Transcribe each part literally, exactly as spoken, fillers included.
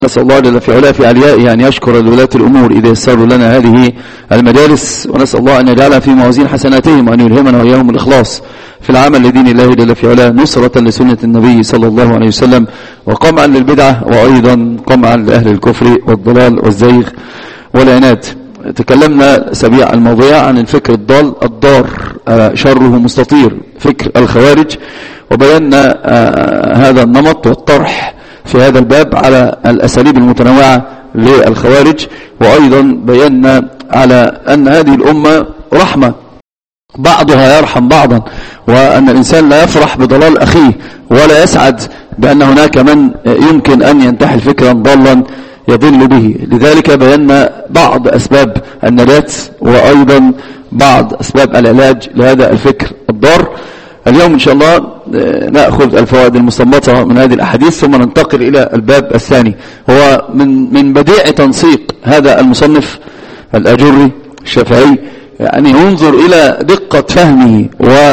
نسأل الله جل في علاه في عليائه أن يشكر لولاة الأمور إذا يسروا لنا هذه المجالس، ونسأل الله أن يجعلها في موازين حسناتهم وأن يلهمنا وإياهم الإخلاص في العمل لدين الله جل في علاه، نصرة لسنة النبي صلى الله عليه وسلم، وقمعا للبدعة، وأيضا قمعا لأهل الكفر والضلال والزيغ والعناد. تكلمنا سبيع الموضوع عن الفكر الضال الضار شره مستطير، فكر الخوارج، وبينا هذا النمط والطرح في هذا الباب على الأساليب المتنوعة للخوارج، وأيضا بينا على أن هذه الأمة رحمة، بعضها يرحم بعضا، وأن الإنسان لا يفرح بضلال أخيه ولا يسعد بأن هناك من يمكن أن ينتحل فكرا ضالا يضل به. لذلك بينا بعض أسباب النجاة وأيضا بعض أسباب العلاج لهذا الفكر الضار. اليوم إن شاء الله نأخذ الفوائد المستنبطة من هذه الأحاديث، ثم ننتقل إلى الباب الثاني. هو من من بديع تنسيق هذا المصنف الأجري الشافعي، يعني ينظر إلى دقة فهمه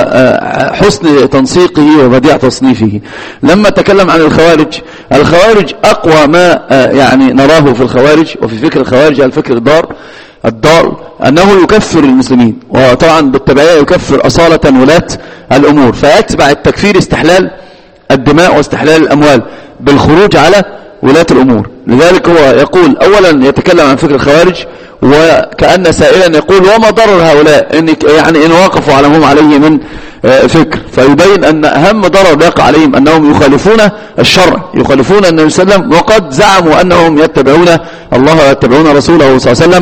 وحسن تنسيقه وبديع تصنيفه. لما تكلم عن الخوارج، الخوارج أقوى ما يعني نراه في الخوارج وفي فكر الخوارج الفكر الضار الضال أنه يكفر المسلمين، وطبعا بالتبعية يكفر أصالة ولاة الأمور، فيتبع التكفير استحلال الدماء واستحلال الأموال بالخروج على ولاة الأمور. لذلك هو يقول أولا يتكلم عن فكر الخوارج، وكأن سائلا يقول وما ضرر هؤلاء، إن يعني إن وقفوا على هم عليه من فكر، فيبين أن أهم ضرر يقع عليهم أنهم يخالفون الشرع، يخالفون النبي صلى الله عليه وسلم، وقد زعموا أنهم يتبعون الله ويتبعون رسوله صلى الله عليه وسلم،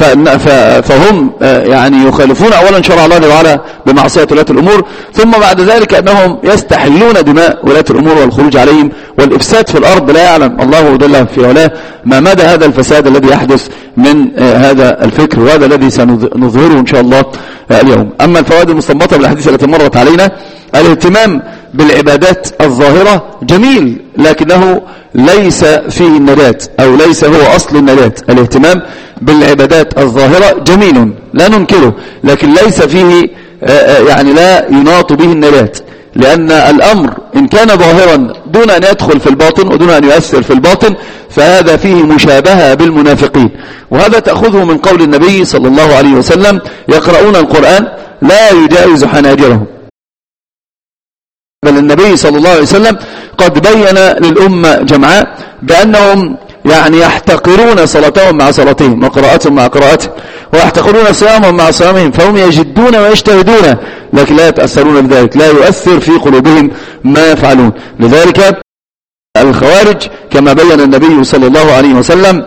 فهم يعني يخالفون أولا شرع الله وعلا بمعصية ولاة الأمور، ثم بعد ذلك أنهم يستحلون دماء ولاة الأمور والخروج عليهم والإفساد في الأرض. لا يعلم الله جل في علاه ما مدى هذا الفساد الذي يحدث من هذا الفكر، وهذا الذي سنظهره إن شاء الله اليوم. أما الفوائد المستنبطة بالحديث التي مرت علينا، الاهتمام بالعبادات الظاهرة جميل، لكنه ليس فيه النجاة أو ليس هو أصل النجاة. الاهتمام بالعبادات الظاهرة جميل لا ننكره، لكن ليس فيه يعني لا يناط به النجاة، لأن الأمر إن كان ظاهرا دون أن يدخل في الباطن ودون أن يؤثر في الباطن فهذا فيه مشابهة بالمنافقين، وهذا تأخذه من قول النبي صلى الله عليه وسلم يقرؤون القرآن لا يجاوز حناجرهم. بل النبي صلى الله عليه وسلم قد بين للأمة جمعاء بأنهم يعني يحتقرون صلاتهم مع صلاتهم وقراءتهم مع قراءتهم، ويحتقرون صيامهم مع صيامهم، فهم يجدون ويجتهدون لكن لا يتأثرون بذلك، لا يؤثر في قلوبهم ما يفعلون. لذلك الخوارج كما بين النبي صلى الله عليه وسلم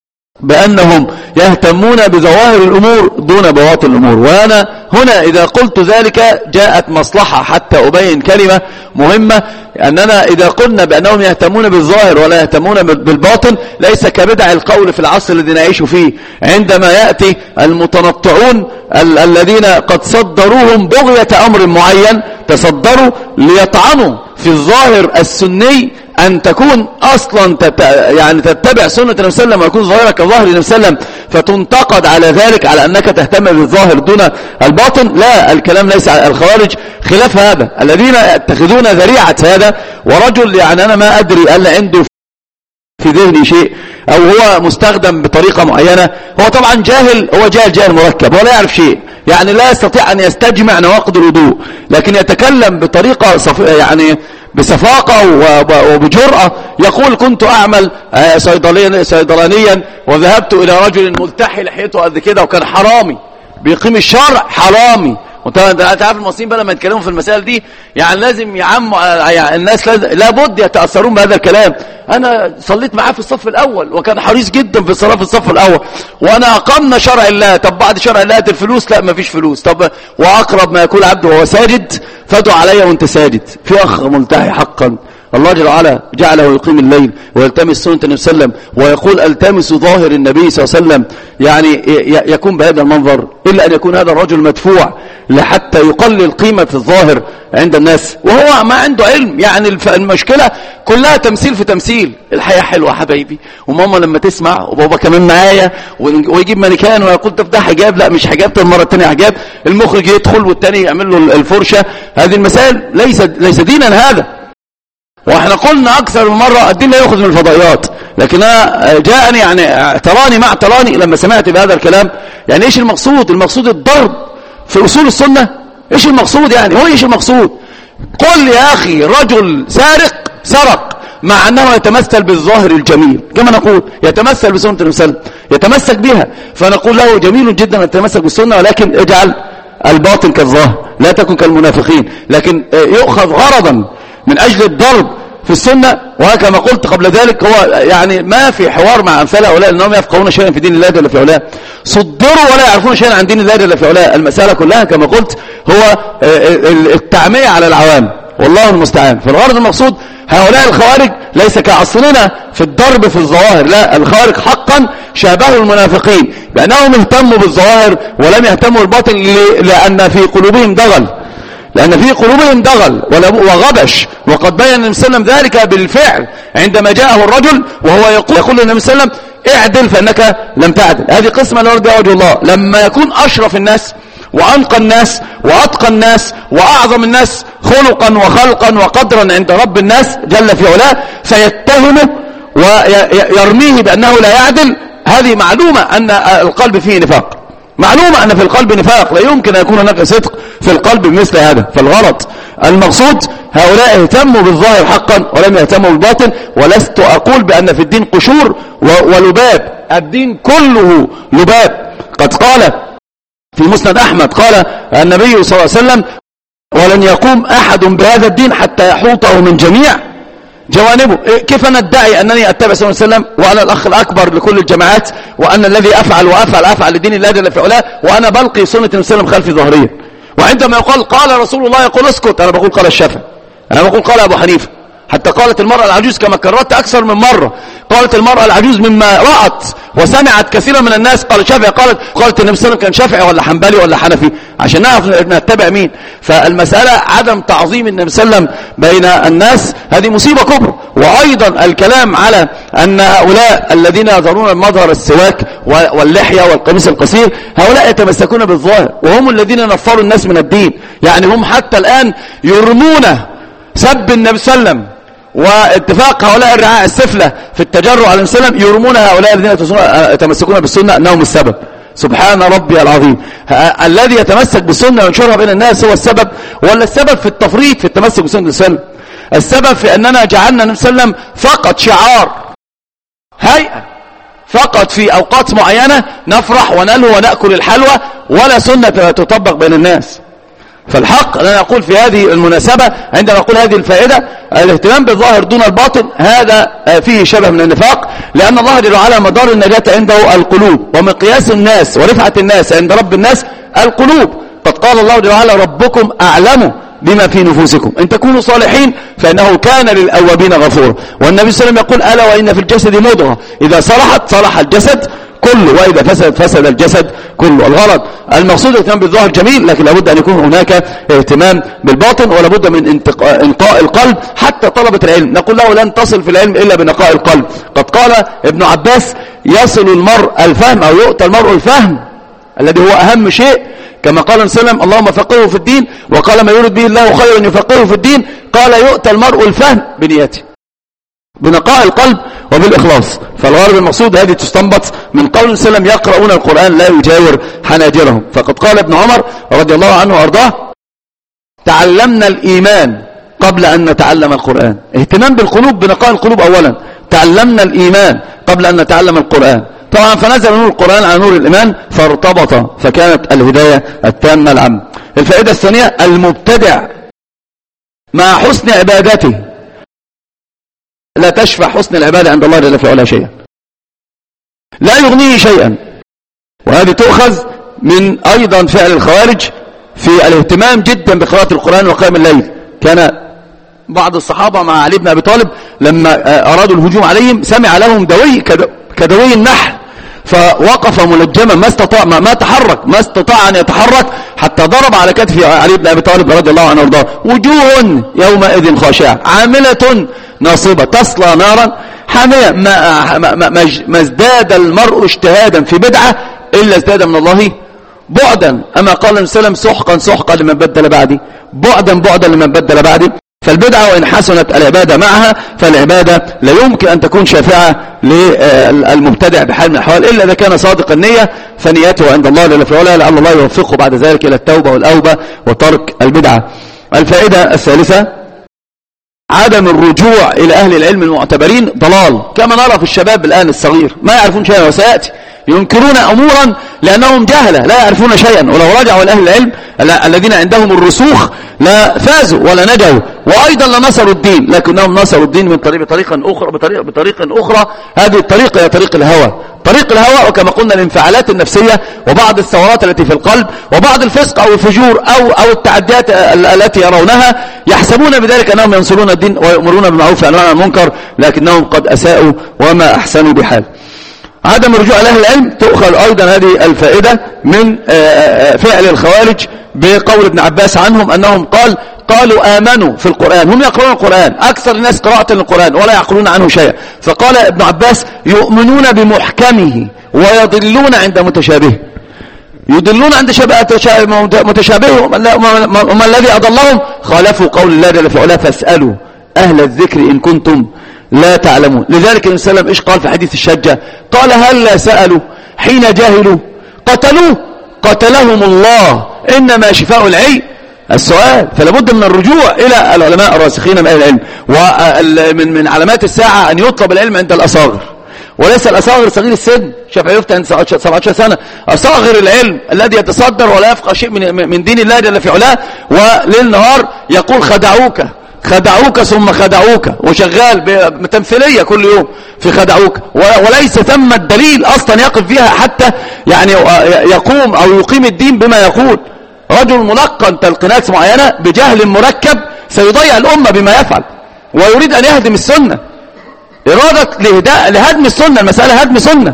بأنهم يهتمون بظواهر الأمور دون بواطن الأمور. وأنا هنا إذا قلت ذلك جاءت مصلحة حتى أبين كلمة مهمة، أننا إذا قلنا بأنهم يهتمون بالظاهر ولا يهتمون بالباطن ليس كبدع القول في العصر الذي نعيش فيه، عندما يأتي المتنطعون ال الذين قد صدروهم بغية أمر معين، تصدروا ليطعنوا في الظاهر السني أن تكون أصلا تت... يعني تتبع سنة النبي صلى الله عليه وسلم ويكون ظاهرك كظاهر النبي صلى الله عليه وسلم، فتنتقد على ذلك على أنك تهتم بالظاهر دون الباطن. لا، الكلام ليس على الخوارج خلاف هذا، الذين يتخذون ذريعة هذا، ورجل يعني أنا ما أدري ألا عنده في ذهني شيء أو هو مستخدم بطريقة معينة، هو طبعا جاهل، هو جاهل جاهل مركب ولا يعرف شيء، يعني لا يستطيع أن يستجمع نواقض الوضوء، لكن يتكلم بطريقة صف... يعني بصفاقة وبجرأة، يقول كنت أعمل صيدليا صيدلانيا وذهبت إلى رجل ملتحي لحيته قد كده وكان حرامي بيقيم الشرع حرامي. وانت عارف المصريين بقى لما يتكلموا في المسائل دي يعني لازم يعموا يعني الناس لابد يتأثرون بهذا الكلام. انا صليت معاه في الصف الاول وكان حريص جدا في الصلاة في الصف الاول، وانا اقمنا شرع الله. طب بعد شرع الله الفلوس، لا ما فيش فلوس. طب واقرب ما يكون عبده وهو ساجد فادعوا علي وانت ساجد. في اخ ملتحي حقا الله جل وعلا جعله يقيم الليل ويلتمس سنة النبي صلى الله عليه وسلم ويقول التمس ظاهر النبي صلى الله عليه وسلم، يعني يكون بهذا المنظر، إلا أن يكون هذا الرجل مدفوع لحتى يقلل قيمة الظاهر عند الناس وهو ما عنده علم. يعني المشكلة كلها تمثيل في تمثيل. الحياة حلوة حبايبي، وماما لما تسمع وبابا كمان معايا ويجيب مانيكان ويقول طب ده حجاب، لا مش حجاب، المرة الثانية حجاب، المخرج يدخل والثاني يعمل له الفرشة. هذه المسائل ليس ليس دينا هذا. واحنا قلنا اكثر من مرة الدين لا يأخذ من الفضائيات، لكن انا جاءني يعني اعتراني مع اعتراني لما سمعت بهذا الكلام. يعني ايش المقصود؟ المقصود الضرب في اصول السنة؟ ايش المقصود يعني؟ هو ايش المقصود؟ قل يا اخي رجل سارق سرق مع انه يتمثل بالظاهر الجميل، كما نقول يتمثل بسنة النبي صلى الله عليه وسلم، يتمسك بها، فنقول له جميل جدا ان تتمسك بالسنة، ولكن اجعل الباطن كالظاهر، لا تكن كالمنافقين. لكن يؤخذ غرضا من اجل الضرب في السنة، وكما قلت قبل ذلك هو يعني ما في حوار مع امثال هؤلاء انهم يفقهون شيئا في دين الله جل في علاه، صدروا ولا يعرفون شيئا عن دين الله جل في علاه. المسألة كلها كما قلت هو التعمية على العوام، والله المستعان. فالغرض المقصود هؤلاء الخوارج ليس كعصرنا في الضرب في الظواهر، لا، الخوارج حقا شابهوا المنافقين بأنهم اهتموا بالظواهر ولم يهتموا بالباطن، لأن في قلوبهم دغل، لأن في قلوبهم دغل وغبش. وقد بين النبي صلى الله عليه وسلم ذلك بالفعل عندما جاءه الرجل وهو يقول يقول للنبي صلى الله عليه وسلم اعدل فإنك لم تعدل. هذه قسمة لا يرجى وجه الله. لما يكون أشرف الناس وأنقى الناس وأتقى الناس وأعظم الناس خلقا وخلقا وقدرا عند رب الناس جل في علاه، فيتهمه ويرميه بأنه لا يعدل، هذه معلومة أن القلب فيه نفاق، معلومة أن في القلب نفاق، لا يمكن أن يكون هناك صدق في القلب بمثل هذا. فالغلط المقصود هؤلاء اهتموا بالظاهر حقا ولم يهتموا بالباطن. ولست أقول بأن في الدين قشور ولباب، الدين كله لباب. قد قال في مسند أحمد قال النبي صلى الله عليه وسلم ولن يقوم أحد بهذا الدين حتى يحوطه من جميع جوانبه. كيف ندعي أنني أتبع صلى الله عليه وسلم وأنا الأخ الأكبر لكل الجماعات، وأن الذي أفعل وأفعل أفعل لدين الله جل في علاه، وأنا بلقي سنة النبي صلى الله عليه وسلم خلفي ظهريا؟ وعندما يقال قال رسول الله يقول اسكت، أنا بقول قال الشافعي، أنا بقول قال أبو حنيفة. حتى قالت المرأة العجوز كما كررت أكثر من مرة، قالت المرأة العجوز مما رأت وسمعت كثيرا من الناس قال الشافعي، قالت قالت النبي صلى الله عليه وسلم كان شافعي ولا حنبلي ولا حنفي، عشان نعرف نتبع مين. فالمسألة عدم تعظيم النبي صلى الله عليه وسلم بين الناس هذه مصيبة كبرى. وأيضا الكلام على أن هؤلاء الذين يظهرون المظهر السواك واللحية والقميص القصير هؤلاء يتمسكون بالظاهر، وهم الذين نفروا الناس من الدين. يعني هم حتى الآن يرمون سب النبي صلى الله عليه وسلم واتفاق هؤلاء الرعاء السفلة في التجرع على النبي صلى الله عليه وسلم، يرمون هؤلاء الذين يتمسكون بالسنة أنهم السبب. سبحان ربي العظيم. الذي يتمسك بالسنة وينشرها بين الناس هو السبب، ولا السبب في التفريط في التمسك بالسنة النبي صلى الله عليه وسلم؟ السبب في أننا جعلنا النبي صلى الله عليه وسلم فقط شعار، هيئة، فقط في أوقات معينة نفرح ونلهو ونأكل الحلوى، ولا سنة تطبق بين الناس. فالحق أنا أقول في هذه المناسبة عندما أقول هذه الفائدة، الاهتمام بالظاهر دون الباطن هذا فيه شبه من النفاق، لأن الله جل وعلا مدار النجاة عنده القلوب، ومقياس الناس ورفعة الناس عند رب الناس القلوب. قد قال الله جل وعلا ربكم أعلم بما في نفوسكم إن تكونوا صالحين فإنه كان للأوابين غفورا. والنبي صلى الله عليه وسلم يقول ألا وإن في الجسد مضغة إذا صلحت صلح الجسد كله وإذا فسد فسد الجسد كله. الغرض المقصود الاهتمام بالظاهر جميل، لكن لابد أن يكون هناك اهتمام بالباطن، ولابد من انقاء القلب. حتى طلبة العلم نقول له لن تصل في العلم إلا بنقاء القلب. قد قال ابن عباس يصل المرء الفهم أو يؤتى المرء الفهم الذي هو أهم شيء، كما قال النبي صلى الله عليه وسلم اللهم فقهه في الدين، وقال ما يريد به الله خيرا يفقهه في الدين، قال يؤتى المرء الفهم بنيته، بنقاء القلب وبالإخلاص. فالغرض المقصود هذه تستنبط من قول النبي صلى الله عليه وسلم يقرؤون القرآن لا يجاور حناجرهم. فقد قال ابن عمر رضي الله عنه وارضاه تعلمنا الإيمان قبل أن نتعلم القرآن. اهتمام بالقلوب، بنقاء القلوب أولا. تعلمنا الإيمان قبل أن نتعلم القرآن. طبعا فنزل نور القرآن على نور الإيمان فارتبط، فكانت الهداية التامة العامة. الفائدة الثانية المبتدع مع حسن عبادته لا تشفع حسن العبادة عند الله جل في علاه شيئا، لا يغنيه شيئا. وهذه تؤخذ من أيضا فعل الخوارج في الاهتمام جدا بقراءة القرآن وقيام الليل. كان بعض الصحابة مع علي بن أبي طالب لما أرادوا الهجوم عليهم سمع لهم دوي كدوي النحل، فوقف ملجما ما استطاع ما, ما تحرك ما استطاع أن يتحرك حتى ضرب على كتف علي بن أبي طالب رضي الله عنه وارضاه وجوه يومئذ خاشعة عاملة ناصبة تصلى نارا حامية. ما, ما, ما, ما ازداد المرء اجتهادا في بدعة إلا ازداد من الله بعدا. أما قال النبي صلى الله عليه وسلم سحقا سحقا لمن بدل بعدي، بعدا بعدا لمن بدل بعدي. فالبدعة وإن حسنت العبادة معها فالعبادة لا يمكن أن تكون شافعة للمبتدع بحال من الأحوال إلا إذا كان صادق النية، فنيته عند الله جل وعلا لعل الله يوفقه بعد ذلك إلى التوبة والأوبة وترك البدعة. الفائدة الثالثة عدم الرجوع إلى أهل العلم المعتبرين ضلال، كما نرى في الشباب الآن الصغير ما يعرفون شيئا، وسيأتي ينكرون أمورا لأنهم جهلة لا يعرفون شيئا، ولو رجعوا لأهل العلم الذين عندهم الرسوخ لا فازوا ولا نجوا، وأيضا لنصروا الدين، لكنهم نصروا الدين من طريق بطريقة أخرى بطريقة, بطريقة أخرى هذه الطريقة هي طريق الهوى، طريق الهوى، وكما قلنا الانفعالات النفسية وبعض الثورات التي في القلب وبعض الفسق أو الفجور أو, أو التعديات التي يرونها، يحسبون بذلك أنهم ينصرون الدين ويؤمرون بالمعروف وينهون عن المنكر، لكنهم قد أساءوا وما أحسنوا بحال. عدم الرجوع لأهل العلم تؤخذ أيضا هذه الفائدة من فعل الخوارج بقول ابن عباس عنهم أنهم قال قالوا آمنوا في القرآن، هم يقرؤون القرآن أكثر الناس قراءة للقرآن ولا يعقلون عنه شيئا، فقال ابن عباس يؤمنون بمحكمه ويضلون عند متشابهه، يضلون عند متشابهه، وما الذي أضلهم خالفوا قول الله جل في علاه فاسألوا أهل الذكر إن كنتم لا تعلمون. لذلك النبي صلى الله عليه وسلم إيش قال في حديث الشجة؟ قال هل لا سألوا حين جاهلوا قتلوه قتلهم الله، إنما شفاء العي السؤال. فلا بد من الرجوع إلى العلماء الراسخين من أهل العلم، ومن من علامات الساعة أن يطلب العلم عند الأصاغر، وليس الأصاغر صغير السن، شافعي يفتى عند سبعة عشر سنة، أصاغر العلم الذي يتصدر ولا يفقه شيء من من دين الله جل في علاه، وليل نهار يقول خدعوك خدعوك ثم خدعوك، وشغال بتمثيلية كل يوم في خدعوك، وليس ثم الدليل أصلا يقف فيها حتى يعني يقوم أو يقيم الدين بما يقول. رجل ملقن تلقينات معينة بجهل مركب سيضيع الأمة بما يفعل، ويريد أن يهدم السنة، إرادة لهدم السنة، المسألة هدم سنة،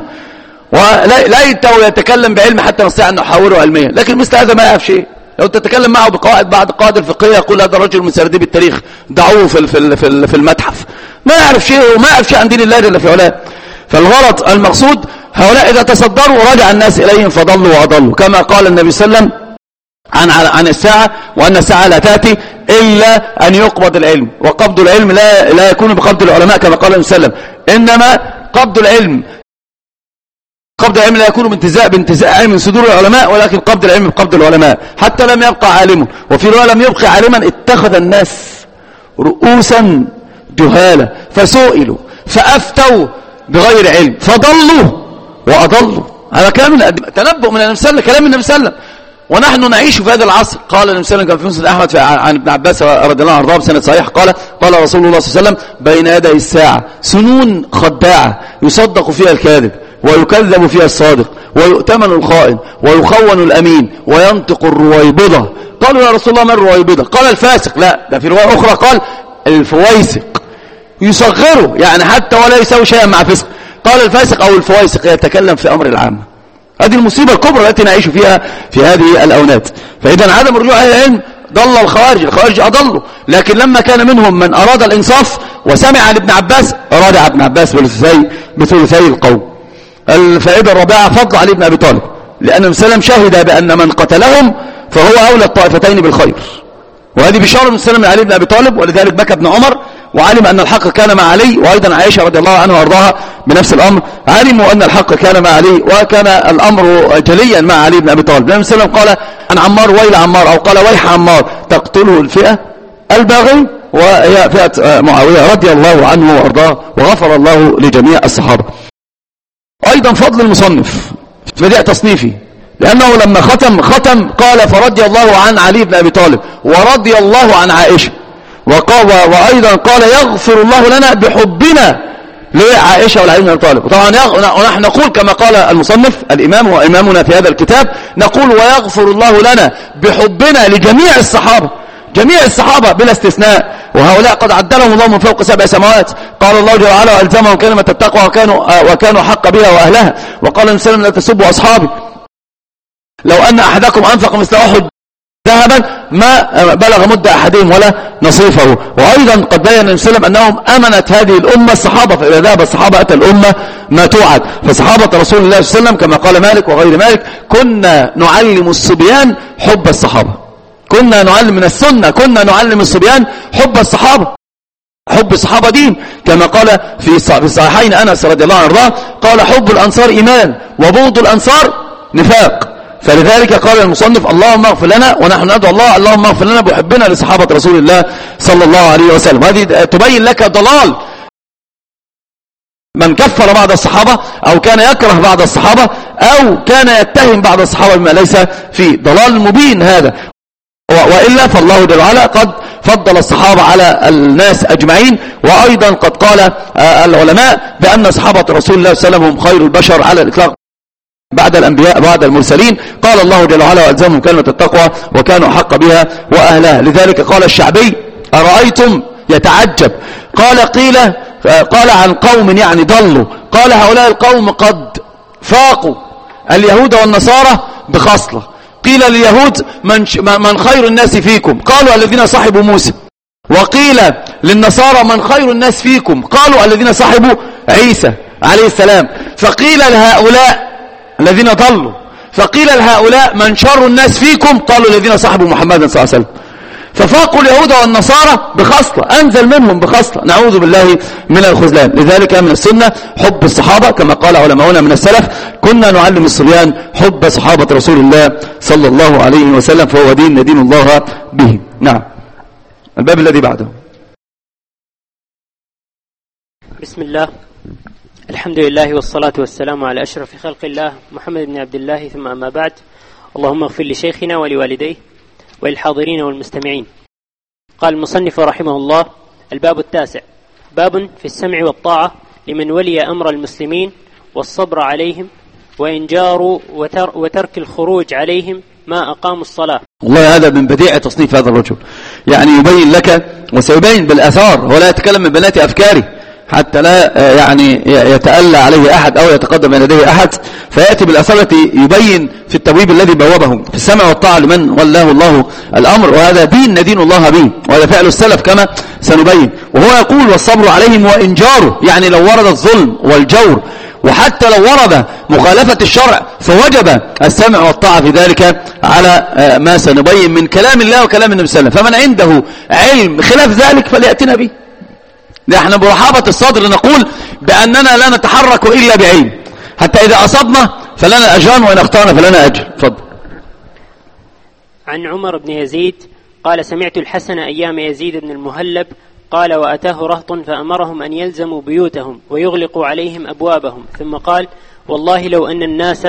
وليته يتكلم بعلم حتى نستطيع أن نحاوره علميا، لكن مثل هذا ما يعرف شيء. لو تتكلم معه بقواعد بعض القواعد الفقهيه يقول هذا الرجل من سرديب التاريخ، دعوه في في في المتحف، ما يعرف شيء وما يعرف شيء عن دين الله جل في علاه. فالغلط المقصود هؤلاء إذا تصدروا رجع الناس إليهم فضلوا وأضلوا، كما قال النبي صلى الله عليه وسلم عن عن الساعة، وأن الساعة لا تأتي إلا أن يقبض العلم، وقبض العلم لا لا يكون بقبض العلماء كما قال النبي صلى الله عليه وسلم، إنما قبض العلم قبض العلم لا يكون بانتزاع بانتزاع من صدور العلماء، ولكن قبض العلم بقبض العلماء، حتى لم يبقى عالم، وفي رواية لم يبقى عالما اتخذ الناس رؤوسا جهالة فسئلوا فأفتوا بغير علم فضلوا وأضلوا. هذا كلام تنبؤ من النبي صلى الله عليه وسلم، كلام النبي صلى الله عليه وسلم، ونحن نعيش في هذا العصر. قال النبي صلى الله عليه وسلم كان في مسند أحمد عن ابن عباس رضي الله عنه بسند صحيح، قال قال رسول الله صلى الله عليه وسلم بين يدي الساعة سنون خداعة يصدق فيها الكاذب ويكذب فيها الصادق ويؤتمن الخائن ويخون الأمين وينطق الرويبضة. قالوا يا رسول الله ما الرويبضة؟ قال الفاسق. لا، ده في رواية أخرى قال الفويسق، يصغره يعني حتى ولا يسوي شيئا مع فسق. قال الفاسق أو الفويسق يتكلم في أمر العامة. هذه المصيبة الكبرى التي نعيش فيها في هذه الأونات. فإذا عدم الرجوع إلى العلم ضل الخوارج، الخوارج أضلوا، لكن لما كان منهم من أراد الإنصاف وسمع عن ابن عباس رادع ابن عباس بثلثي بثلثي القوم. الفائدة الرابعة فضل علي بن أبي طالب، لأن النبي صلى الله عليه وسلم شهد بأن من قتلهم فهو أولى الطائفتين بالخير، وهذه بشارة النبي صلى الله عليه وسلم علي بن أبي طالب، ولذلك بكى ابن عمر وعلم أن الحق كان مع علي، وأيضا عائشة رضي الله عنها وارضاها بنفس الأمر علموا أن الحق كان مع علي، وكان الأمر جليا مع علي بن أبي طالب. النبي صلى الله عليه وسلم قال عن عمار ويل عمار، أو قال ويح عمار تقتله الفئة الباغي، وهي فئة معاوية رضي الله عنه وارضاه، وغفر الله لجميع الصحابة. أيضا فضل المصنف في بداية تصنيفه، لأنه لما ختم ختم قال فرضي الله عن علي بن أبي طالب ورضي الله عن عائشة، وقال وأيضا قال يغفر الله لنا بحبنا لعائشة ولعلي بن أبي طالب. طبعا ونحن نقول كما قال المصنف الإمام وإمامنا في هذا الكتاب، نقول ويغفر الله لنا بحبنا لجميع الصحابة، جميع الصحابة بلا استثناء، وهؤلاء قد عدلهم الله من فوق سبع سماوات. قال الله جل وعلا والزمهم كلمة التقوى وكانوا وكانوا حق بها وأهلها. وقال النبي صلى الله عليه وسلم لا تسبوا أصحابي، لو أن أحدكم أنفق مثل أحد ذهبا ما بلغ مد أحدهم ولا نصيفه. وأيضا قد بين النبي صلى الله عليه وسلم أنهم أمنت هذه الأمة الصحابة، فإذا ذهب الصحابة أتى الأمة ما توعد. فصحابة رسول الله صلى الله عليه وسلم كما قال مالك وغير مالك كنا نعلم الصبيان حب الصحابة، كنا نعلم من السنة، كنا نعلم الصبيان حب الصحابة، حب الصحابة دين، كما قال في الصحيحين أنس رضي الله عنه قال حب الأنصار إيمان وبغض الأنصار نفاق. فلذلك قال المصنف اللهم اغفر لنا، ونحن ندعو الله اللهم اغفر لنا بحبنا لصحابة رسول الله صلى الله عليه وسلم. هذه تبين لك ضلال من كفر بعض الصحابة أو كان يكره بعض الصحابة أو كان يتهم بعض الصحابة بما ليس فيه، ضلال مبين هذا. وإلا فالله جل وعلا قد فضل الصحابة على الناس أجمعين، وأيضا قد قال العلماء بأن صحابة رسول الله صلى الله عليه وسلم هم خير البشر على الإطلاق بعد الأنبياء بعد المرسلين. قال الله جل وعلا وألزمهم كلمة التقوى وكانوا حق بها وأهلها. لذلك قال الشعبي أرأيتم يتعجب، قال قيل قال عن قوم يعني ضلوا، قال هؤلاء القوم قد فاقوا اليهود والنصارى بخصلة، قيل لليهود من, من خير الناس فيكم، قالوا الذين صحبوا موسى، وقيل للنصارى من خير الناس فيكم، قالوا الذين صحبوا عيسى عليه السلام، فقيل لهؤلاء الذين ضلوا، فقيل لهؤلاء من شر الناس فيكم، قالوا الذين صحبوا محمد صلى الله عليه وسلم. ففاقوا اليهود والنصارى بخصلة، أنزل منهم بخصلة، نعوذ بالله من الخذلان. لذلك من السنة حب الصحابة كما قال علماؤنا من السلف كنا نعلم الصبيان حب صحابة رسول الله صلى الله عليه وسلم، فهو دين ندين الله به. نعم، الباب الذي بعده. بسم الله، الحمد لله والصلاة والسلام على أشرف خلق الله محمد بن عبد الله، ثم أما بعد. اللهم اغفر لشيخنا ولوالديه وللحاضرين والمستمعين. قال المصنف رحمه الله: الباب التاسع، باب في السمع والطاعة لمن ولي أمر المسلمين والصبر عليهم وإن جاروا وتر وترك الخروج عليهم ما أقاموا الصلاة. والله هذا من بديع تصنيف هذا الرجل، يعني يبين لك وسيبين بالآثار، ولا يتكلم من بنات أفكاره حتى لا يعني يتألى عليه أحد أو يتقدم بين يديه أحد، فيأتي بالأثار التي يبين في التبويب الذي بوابه في السمع والطاعة لمن ولاه الله الأمر، وهذا دين ندين الله به، وهذا فعل السلف كما سنبين. وهو يقول والصبر عليهم وإن جاروا، يعني لو ورد الظلم والجور وحتى لو ورد مخالفة الشرع فوجب السمع والطاعة في ذلك على ما سنبين من كلام الله وكلام النبي صلى الله عليه وسلم. فمن عنده علم خلاف ذلك فليأتنا به. نحن برحابة الصدر نقول بأننا لا نتحرك إلا بعلم، حتى إذا أصبنا فلنا أجران وإن أخطأنا فلنا أجر. تفضل. عن عمر بن يزيد قال: سمعت الحسن أيام يزيد بن المهلب قال: وأتاه رهط فأمرهم أن يلزموا بيوتهم ويغلقوا عليهم أبوابهم، ثم قال: والله لو أن الناس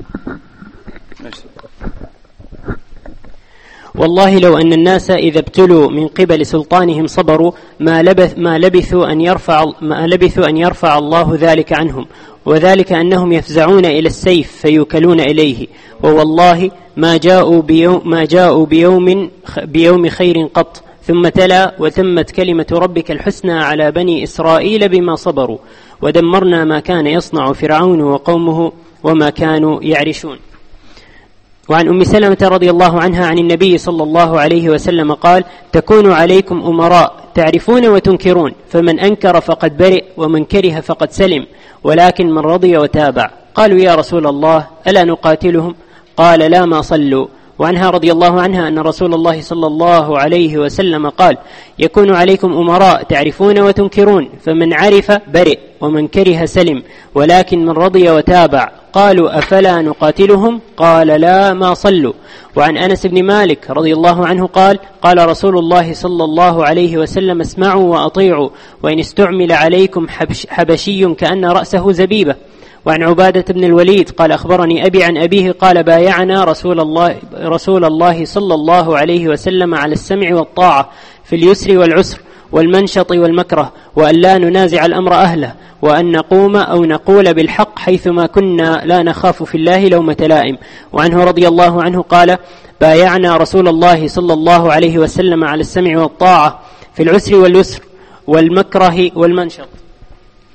والله لو أن الناس إذا ابتلوا من قبل سلطانهم صبروا ما لبث ما لبثوا أن يرفع ما لبثوا أن يرفع الله ذلك عنهم، وذلك أنهم يفزعون إلى السيف فيوكلون إليه، ووالله ما جاءوا بيوم ما جاءوا بيوم بيوم خير قط. ثم تلا: وتمت كلمة ربك الحسنى على بني إسرائيل بما صبروا ودمرنا ما كان يصنع فرعون وقومه وما كانوا يعرشون. وعن أم سلمة رضي الله عنها عن النبي صلى الله عليه وسلم قال: تكون عليكم أمراء تعرفون وتنكرون، فمن أنكر فقد برئ ومن كره فقد سلم، ولكن من رضي وتابع. قالوا: يا رسول الله ألا نقاتلهم؟ قال: لا ما صلوا. وعنها رضي الله عنها أن رسول الله صلى الله عليه وسلم قال: يكون عليكم أمراء تعرفون وتنكرون، فمن عرف برئ ومن كره سلم، ولكن من رضي وتابع. قالوا: أفلا نقاتلهم؟ قال: لا ما صلوا. وعن أنس بن مالك رضي الله عنه قال: قال رسول الله صلى الله عليه وسلم: اسمعوا وأطيعوا، وإن استعمل عليكم حبش حبشي كأن رأسه زبيبة. وعن عبادة بن الوليد قال: أخبرني أبي عن أبيه قال: بايعنا رسول الله, رسول الله صلى الله عليه وسلم على السمع والطاعة في اليسر والعسر والمنشط والمكره، وأن لا ننازع الأمر أهله، وأن نقوم أو نقول بالحق حيثما كنا لا نخاف في الله لومة لائم. وعنه رضي الله عنه قال: بايعنا رسول الله صلى الله عليه وسلم على السمع والطاعة في العسر واليسر والمكره والمنشط.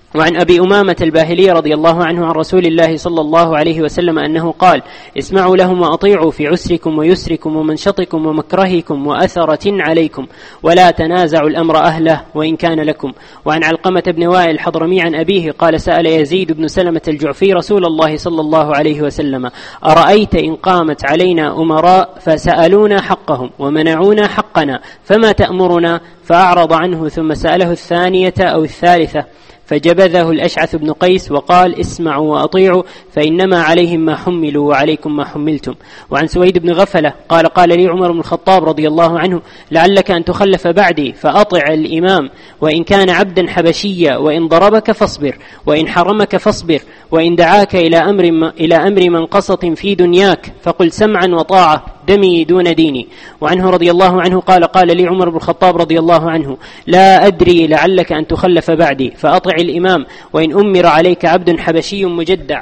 وعن أبي أمامة الباهلي رضي الله عنه عن رسول الله صلى الله عليه وسلم أنه قال: اسمعوا لهم وأطيعوا في عسركم ويسركم ومنشطكم ومكرهكم وأثرة عليكم، ولا تنازعوا الأمر أهله وإن كان لكم. وعن علقمة بن وائل الحضرمي عن أبيه قال: سأل يزيد بن سلمة الجعفي رسول الله صلى الله عليه وسلم: أرأيت إن قامت علينا أمراء فسألونا حقهم ومنعونا حقنا فما تأمرنا؟ فأعرض عنه ثم سأله الثانية أو الثالثة فجبذه الأشعث بن قيس وقال: اسمعوا وأطيعوا فإنما عليهم ما حملوا وعليكم ما حملتم. وعن سويد بن غفلة قال: قال لي عمر بن الخطاب رضي الله عنه: لعلك أن تخلف بعدي فأطع الإمام وإن كان عبدا حبشيا، وإن ضربك فاصبر، وإن حرمك فاصبر، وإن دعاك إلى أمر إلى أمر منقصة في دنياك فقل سمعا وطاعة دمي دون ديني. وعنه رضي الله عنه قال: قال لي عمر بن الخطاب رضي الله عنه: لا أدري لعلك أن تخلف بعدي فأطع الإمام وإن أمر عليك عبد حبشي مجدع.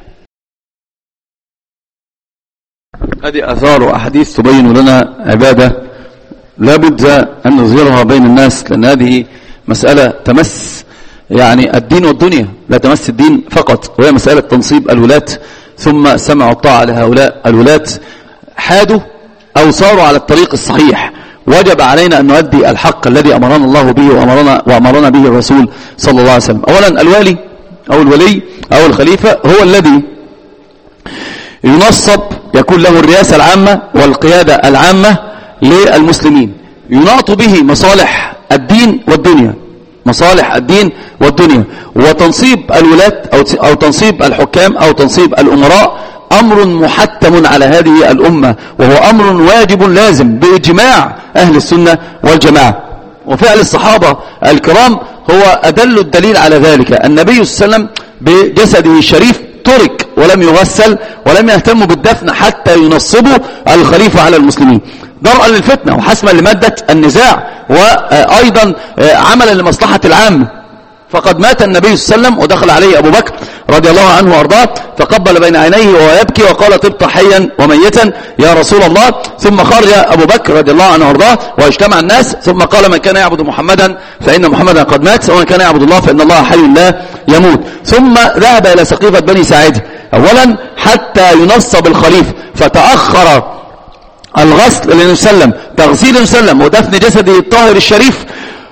هذه آثار وأحاديث تبين لنا عبادة لا بد أن نظهرها بين الناس، لأن هذه مسألة تمس يعني الدين والدنيا، لا تمس الدين فقط، وهي مسألة تنصيب الولاة. ثم سمعوا الطاعة لهؤلاء الولاة، حادوا أو صاروا على الطريق الصحيح، وجب علينا أن نؤدي الحق الذي أمرنا الله به وأمرنا, وأمرنا به الرسول صلى الله عليه وسلم. أولا الوالي أو الولي أو الخليفة هو الذي ينصب، يكون له الرئاسة العامة والقيادة العامة للمسلمين، يناط به مصالح الدين والدنيا، مصالح الدين والدنيا. وتنصيب الولاة أو تنصيب الحكام أو تنصيب الأمراء أمر محتم على هذه الأمة، وهو أمر واجب لازم بإجماع أهل السنة والجماعة. وفعل الصحابة الكرام هو أدل الدليل على ذلك. النبي صلى الله عليه وسلم بجسده الشريف ترك ولم يغسل ولم يهتم بالدفن حتى ينصبوا الخليفة على المسلمين، درءا للفتنة وحسما لمادة النزاع، وأيضا عملا لمصلحة العامة. فقد مات النبي صلى الله عليه وسلم ودخل عليه أبو بكر رضي الله عنه وأرضاه فقبل بين عينيه وهو يبكي وقال: طبت حيا وميتا يا رسول الله. ثم خرج أبو بكر رضي الله عنه وأرضاه واجتمع الناس، ثم قال: من كان يعبد محمدا فإن محمدا قد مات، ومن كان يعبد الله فإن الله حي لا يموت. ثم ذهب إلى سقيفة بني ساعدة أولا حتى ينصب الخليفة، فتأخر الغسل للنبي صلى الله عليه وسلم، تغسيل النبي صلى الله عليه وسلم ودفن جسده الطاهر الشريف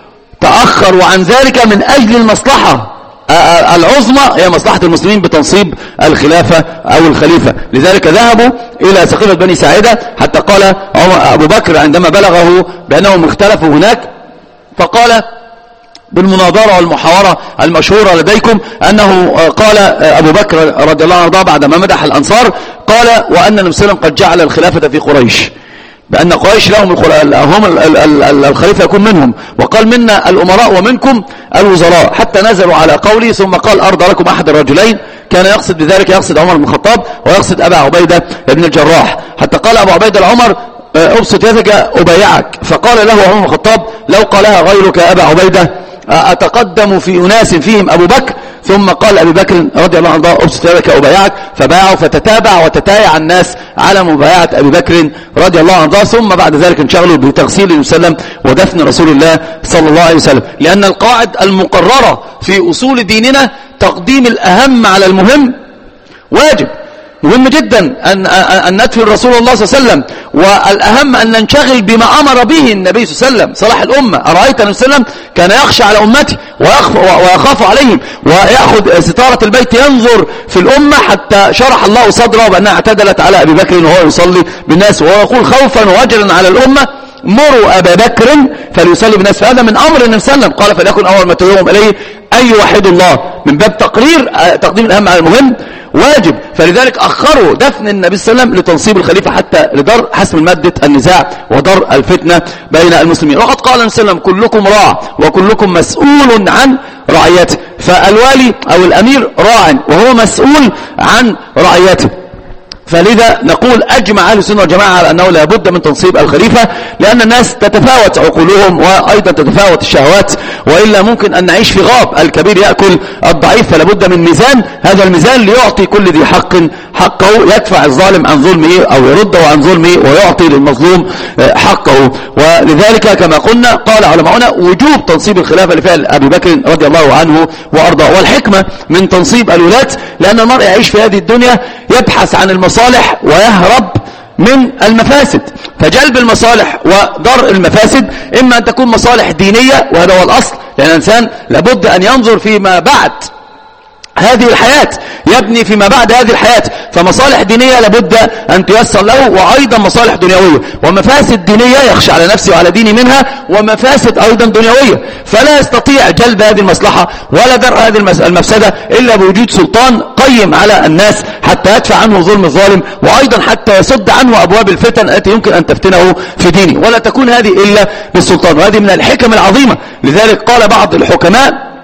تأخر، وعن ذلك من أجل المصلحة العظمى هي مصلحة المسلمين بتنصيب الخلافة أو الخليفة. لذلك ذهبوا إلى سقيفة بني ساعدة حتى قال أبو بكر عندما بلغه بأنهم اختلفوا هناك، فقال بالمناظرة والمحاورة المشهورة لديكم أنه قال أبو بكر رضي الله عنه بعدما مدح الأنصار قال: وأن النبي صلى الله عليه وسلم قد جعل الخلافة في قريش، بأن قريش لهم هم الخليفة يكون منهم، وقال: منا الأمراء ومنكم الوزراء، حتى نزلوا على قولي ثم قال: أرضى لكم أحد الرجلين. كان يقصد بذلك يقصد عمر بن الخطاب ويقصد أبا عبيدة بن الجراح، حتى قال أبو عبيدة لعمر: أبسط يدك أبايعك. فقال له عمر بن الخطاب: لو قالها غيرك يا أبا عبيدة أتقدم في أناس فيهم أبو بكر؟ ثم قال أبي بكر رضي الله عنه: أبسط يدك أبايعك. فباعوا، فتتابع وتتايع الناس على مبايعة أبي بكر رضي الله عنه. ثم بعد ذلك انشغلوا بتغسيل النبي صلى الله عليه وسلم ودفن رسول الله صلى الله عليه وسلم، لأن القاعدة المقررة في أصول ديننا تقديم الأهم على المهم واجب. مهم جدا أن أن ندفن رسول الله صلى الله عليه وسلم، والأهم أن ننشغل بما أمر به النبي صلى الله عليه وسلم صلاح الأمة. أرأيت النبي صلى الله عليه وسلم كان يخشى على أمته ويخاف عليهم، ويأخذ ستارة البيت ينظر في الأمة حتى شرح الله صدره بأنها اعتدلت على أبي بكر وهو يصلي بالناس، وهو يقول خوفا ووجلا على الأمة: مروا أبا بكر فليصلي بالناس. فهذا من أمر النبي صلى الله عليه وسلم، قال: فليكن أول ما تدعوهم إليه أن يوحدوا الله، من باب تقرير تقديم الأهم على المهم واجب. فلذلك أخروا دفن النبي صلى الله عليه وسلم لتنصيب الخليفة حتى لدر حسم مادة النزاع ودر الفتنة بين المسلمين. وقد قال النبي صلى الله عليه وسلم: كلكم راع وكلكم مسؤول عن رعيته. فالوالي أو الأمير راع وهو مسؤول عن رعيته. فلذا نقول أجمع أهل السنة والجماعة على أنه لا بد من تنصيب الخليفة، لأن الناس تتفاوت عقولهم وأيضا تتفاوت الشهوات، وإلا ممكن أن نعيش في غاب، الكبير يأكل الضعيف، فلا بد من ميزان، هذا الميزان ليعطي كل ذي حق حقه، يدفع الظالم عن ظلمه أو يرده عن ظلمه ويعطي للمظلوم حقه. ولذلك كما قلنا قال علماؤنا وجوب تنصيب الخلافة لفعل أبي بكر رضي الله عنه وأرضاه. والحكمة من تنصيب الولاة لأن المرء يعيش في هذه الدنيا يبحث عن المصالح ويهرب من المفاسد، فجلب المصالح ودرء المفاسد إما أن تكون مصالح دينية وهذا هو الأصل، لأن الإنسان لابد أن ينظر فيما بعد هذه الحياة، يبني فيما بعد هذه الحياة، فمصالح دينية لابد أن تيسر له، وأيضا مصالح دنيوية، ومفاسد دينية يخشى على نفسه وعلى دينه منها، ومفاسد أيضا دنيوية، فلا يستطيع جلب هذه المصلحة ولا درء هذه المفسدة إلا بوجود سلطان قيم على الناس حتى يدفع عنه ظلم الظالم، وأيضا حتى يصد عنه أبواب الفتن التي يمكن أن تفتنه في دينه، ولا تكون هذه إلا بالسلطان. وهذه من الحكم العظيمة. لذلك قال بعض الحكماء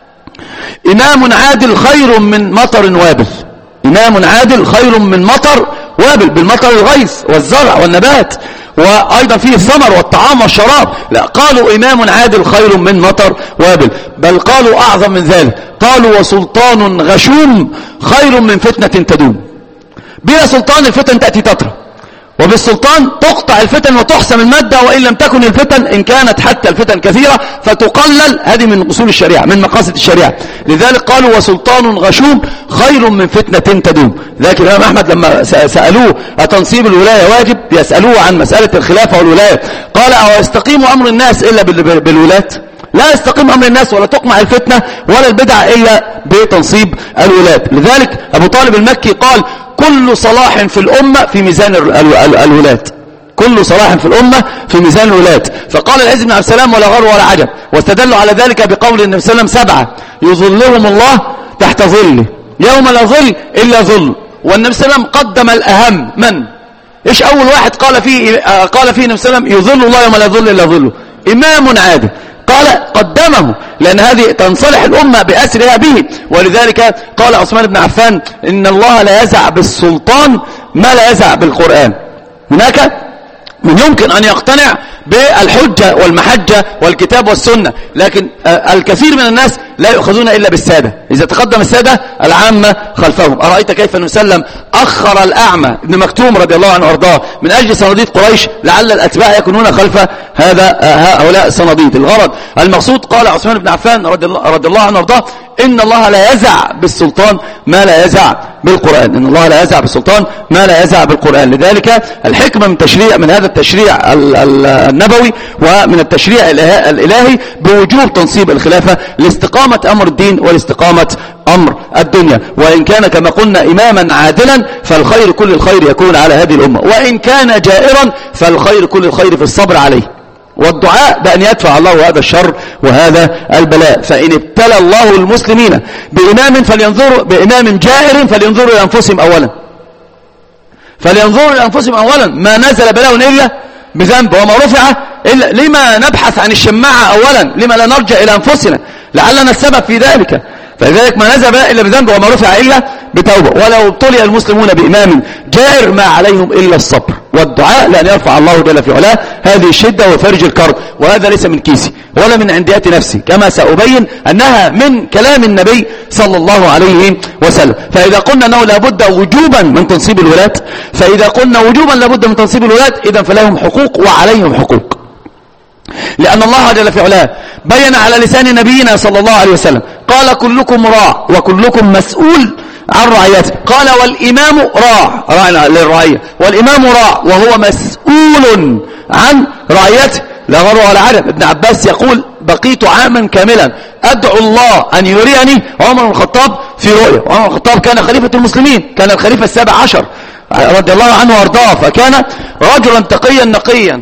إمام عادل خير من مطر وابل. إمام عادل خير من مطر وابل، بالمطر الغيث والزرع والنبات وأيضا فيه الثمر والطعام والشراب، لا، قالوا إمام عادل خير من مطر وابل، بل قالوا أعظم من ذلك، قالوا وسلطان غشوم خير من فتنة تدوم. بلا سلطان الفتن تأتي تترى، وبالسلطان تقطع الفتن وتحسم المادة، وإن لم تكن الفتن إن كانت حتى الفتن كثيرة فتقلل، هذه من أصول الشريعة من مقاصد الشريعة. لذلك قالوا وسلطان غشوم خير من فتنة تدوم. ذلك الإمام أحمد لما سألوه أتنصيب الولاية واجب، يسألوه عن مسألة الخلافة والولاية، قال أو يستقيم أمر الناس إلا بالولاة؟ لا يستقيم أمر الناس ولا تقمع الفتنة ولا البدع إلا بتنصيب الولاة. لذلك أبو طالب المكي قال كل صلاح في الأمة في ميزان الولاة، كل صلاح في الأمة في ميزان الولاة. فقال العز بن عبد السلام ولا غر ولا عجب، واستدلوا على ذلك بقول النبي صلى الله عليه وسلم سبعة يظلهم الله تحت ظله يوم لا ظل إلا ظل. والنبي صلى الله عليه وسلم قدم الأهم، من؟ إيش أول واحد قال فيه قال فيه النبي صلى الله عليه وسلم يظل الله يوم لا ظل إلا ظله؟ إمام عادل، قال قدمه لأن هذه تنصلح الأمة بأسرها به. ولذلك قال عثمان بن عفان إن الله لا يزع بالسلطان ما لا يزع بالقرآن. هناك من يمكن أن يقتنع بالحجة والمحجة والكتاب والسنة، لكن الكثير من الناس لا يؤخذون إلا بالسادة، إذا تقدم السادة العامة خلفهم. أرأيت كيف النبي صلى الله عليه وسلم أخر الأعمى ابن مكتوم رضي الله عنه وارضاه من أجل صناديد قريش لعل الأتباع يكونون خلف هذا هؤلاء الصناديد. الغرض المقصود قال عثمان بن عفان رضي الله, رضي الله عنه وارضاه إن الله لا يزع بالسلطان ما لا يزع بالقرآن، إن الله لا يزع بالسلطان ما لا يزع بالقرآن. لذلك الحكمة من تشريع من هذا التشريع النبوي ومن التشريع الإلهي بوجوب تنصيب الخلافة لاستقامة أمر الدين ولاستقامة أمر الدنيا. وإن كان كما قلنا إماما عادلا فالخير كل الخير يكون على هذه الأمة، وإن كان جائرا فالخير كل الخير في الصبر عليه والدعاء بأن يدفع الله هذا الشر وهذا البلاء. فإن ابتلى الله المسلمين بإمام فلينظروا بإمام جائر فلينظروا إلى أنفسهم أولا فلينظروا إلى أنفسهم أولا ما نزل بلاء إلا بذنب وما رفع إلا. لما نبحث عن الشماعة أولا؟ لما لا نرجع إلى أنفسنا لعلنا السبب في ذلك؟ فلذلك ما نزل بلاء إلا بذنب وما رفع إلا بتوبة. ولو ابتلي المسلمون بإمام جائر ما عليهم إلا الصبر والدعاء لأن يرفع الله جل في علاه هذه الشدة وفرج الكرب. وهذا ليس من كيسي ولا من عنديات نفسي، كما سأبين أنها من كلام النبي صلى الله عليه وسلم. فإذا قلنا أنه لابد وجوبا من تنصيب الولاة، فإذا قلنا وجوبا لابد من تنصيب الولاة إذن فلهم حقوق وعليهم حقوق، لأن الله جل في علاه بين على لسان نبينا صلى الله عليه وسلم قال كلكم راع وكلكم مسؤول عن رعيته. قال والإمام راع، راع للرعية، والإمام راع وهو مسؤول عن رعيته لا غر ولا عجب. ابن عباس يقول بقيت عاما كاملا أدعو الله أن يريني عمر بن الخطاب في رؤيا. وعمر بن الخطاب كان خليفة المسلمين، كان الخليفة السابع عشر رضي الله عنه وارضاه، فكان رجلا تقيا نقيا،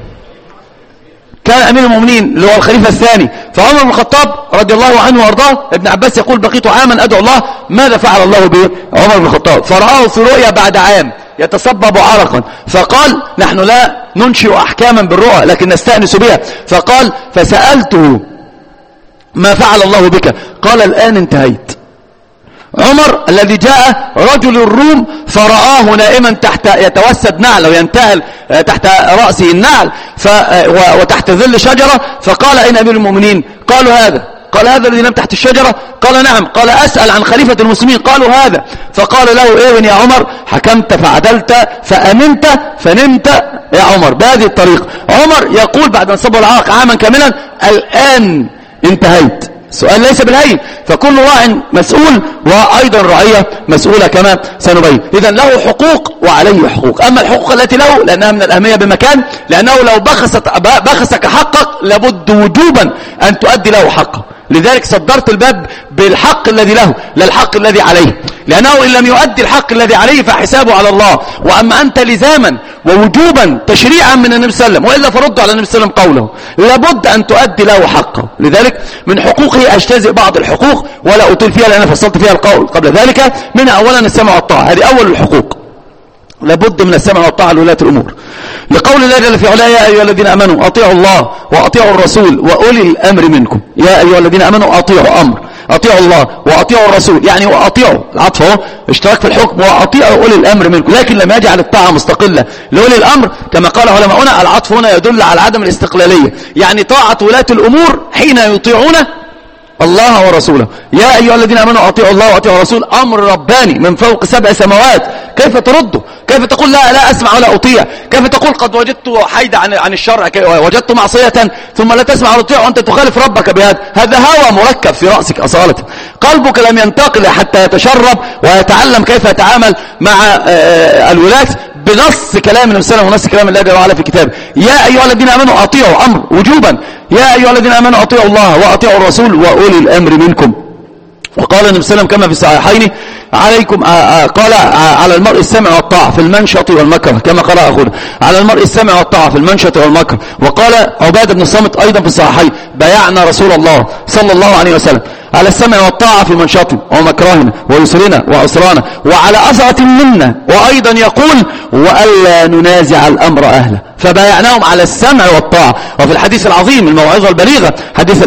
كان أمير المؤمنين اللي هو الخليفة الثاني. فعمر بن الخطاب رضي الله عنه وارضاه ابن عباس يقول بقيت عاما أدعو الله ماذا فعل الله بعمر بن الخطاب؟ فرآه في رؤيا بعد عام يتصبب عرقا، فقال نحن لا ننشئ أحكاما بالرؤى لكن نستأنس بها. فقال فسألته ما فعل الله بك؟ قال الآن انتهيت. عمر الذي جاء رجل الروم فرآه نائما تحت يتوسد نعل وينتهل تحت رأسه النعل وتحت ظل شجرة، فقال أين أمير المؤمنين؟ قالوا هذا. قال هذا الذي نام تحت الشجرة؟ قال نعم. قال أسأل عن خليفة المسلمين؟ قالوا هذا. فقال له ايه يا عمر؟ حكمت فعدلت فأمنت فنمت يا عمر بهذه الطريقة. عمر يقول بعد أن صبر العراق عاما كاملا الآن انتهيت. السؤال ليس بالهين، فكل راع مسؤول وأيضا رعية مسؤولة كما سنبين. إذن له حقوق وعليه حقوق. أما الحقوق التي له لأنها من الأهمية بمكان، لأنه لو بخست بخسك حقك لابد وجوبا أن تؤدي له حقه. لذلك صدرت الباب بالحق الذي له لا الحق الذي عليه، لأنه إن لم يؤدي الحق الذي عليه فحسابه على الله. وأما أنت لزاما ووجوبا تشريعا من النبي صلى الله عليه وسلم، وإلا فرد على النبي صلى الله عليه وسلم قوله، لابد أن تؤدي له حقه. لذلك من حقوقه أجتزئ بعض الحقوق ولا أطيل فيها لأن فصلت فيها القول قبل ذلك. منها أولا السمع والطاعة، هذه أول الحقوق، لابد من السمع والطاعة لولاة الأمور، لقول الله جل في علاه يا أيها الذين آمنوا أطيعوا الله وأطيعوا الرسول وأولي الأمر منكم. يا أيها الذين آمنوا أطيعوا أمر، أطيعوا الله وأطيعوا الرسول، يعني وأطيعوا العطف اهو اشتراك في الحكم، وأطيعوا أولي الأمر منكم. لكن لم يجعل الطاعة مستقلة لأولي الأمر كما قال علماؤنا، العطف هنا يدل على عدم الاستقلالية، يعني طاعة ولاة الأمور حين يطيعون الله ورسوله. يا أيها الذين آمنوا أطيعوا الله وأطيعوا الرسول، أمر رباني من فوق سبع سماوات. كيف ترده؟ كيف تقول لا لا أسمع ولا أطيع؟ كيف تقول قد وجدت حيدة عن عن الشرع، وجدت معصية ثم لا تسمع ولا تطيع وأنت تخالف ربك بهذا؟ هذا هوى مركب في رأسك أصالة. قلبك لم ينتقل حتى يتشرب ويتعلم كيف يتعامل مع الولاة بنص كلام النبي صلى الله عليه وسلم ونص كلام الله جل وعلا في كتابه. يا أيها الذين آمنوا أطيعوا، أمر وجوبا. يا أيها الذين آمنوا أطيعوا الله وأطيعوا الرسول وأولي الأمر منكم. وقال النبي صلى الله عليه وسلم كما في الصحيحين عليكم قال على المرء السمع والطاعة في المنشط والمكره، كما قال أخونا على المرء السمع والطاعة في المنشط والمكره. وقال عبادة بن الصامت أيضا في الصحيحين بايعنا رسول الله صلى الله عليه وسلم على السمع والطاعة في منشطنا ومكرهنا ويسرنا وعسرانا وعلى أسرة منا، وأيضا يقول وألا ننازع الأمر أهله، فبايعناهم على السمع والطاعة. وفي الحديث العظيم الموعظة البليغة حديث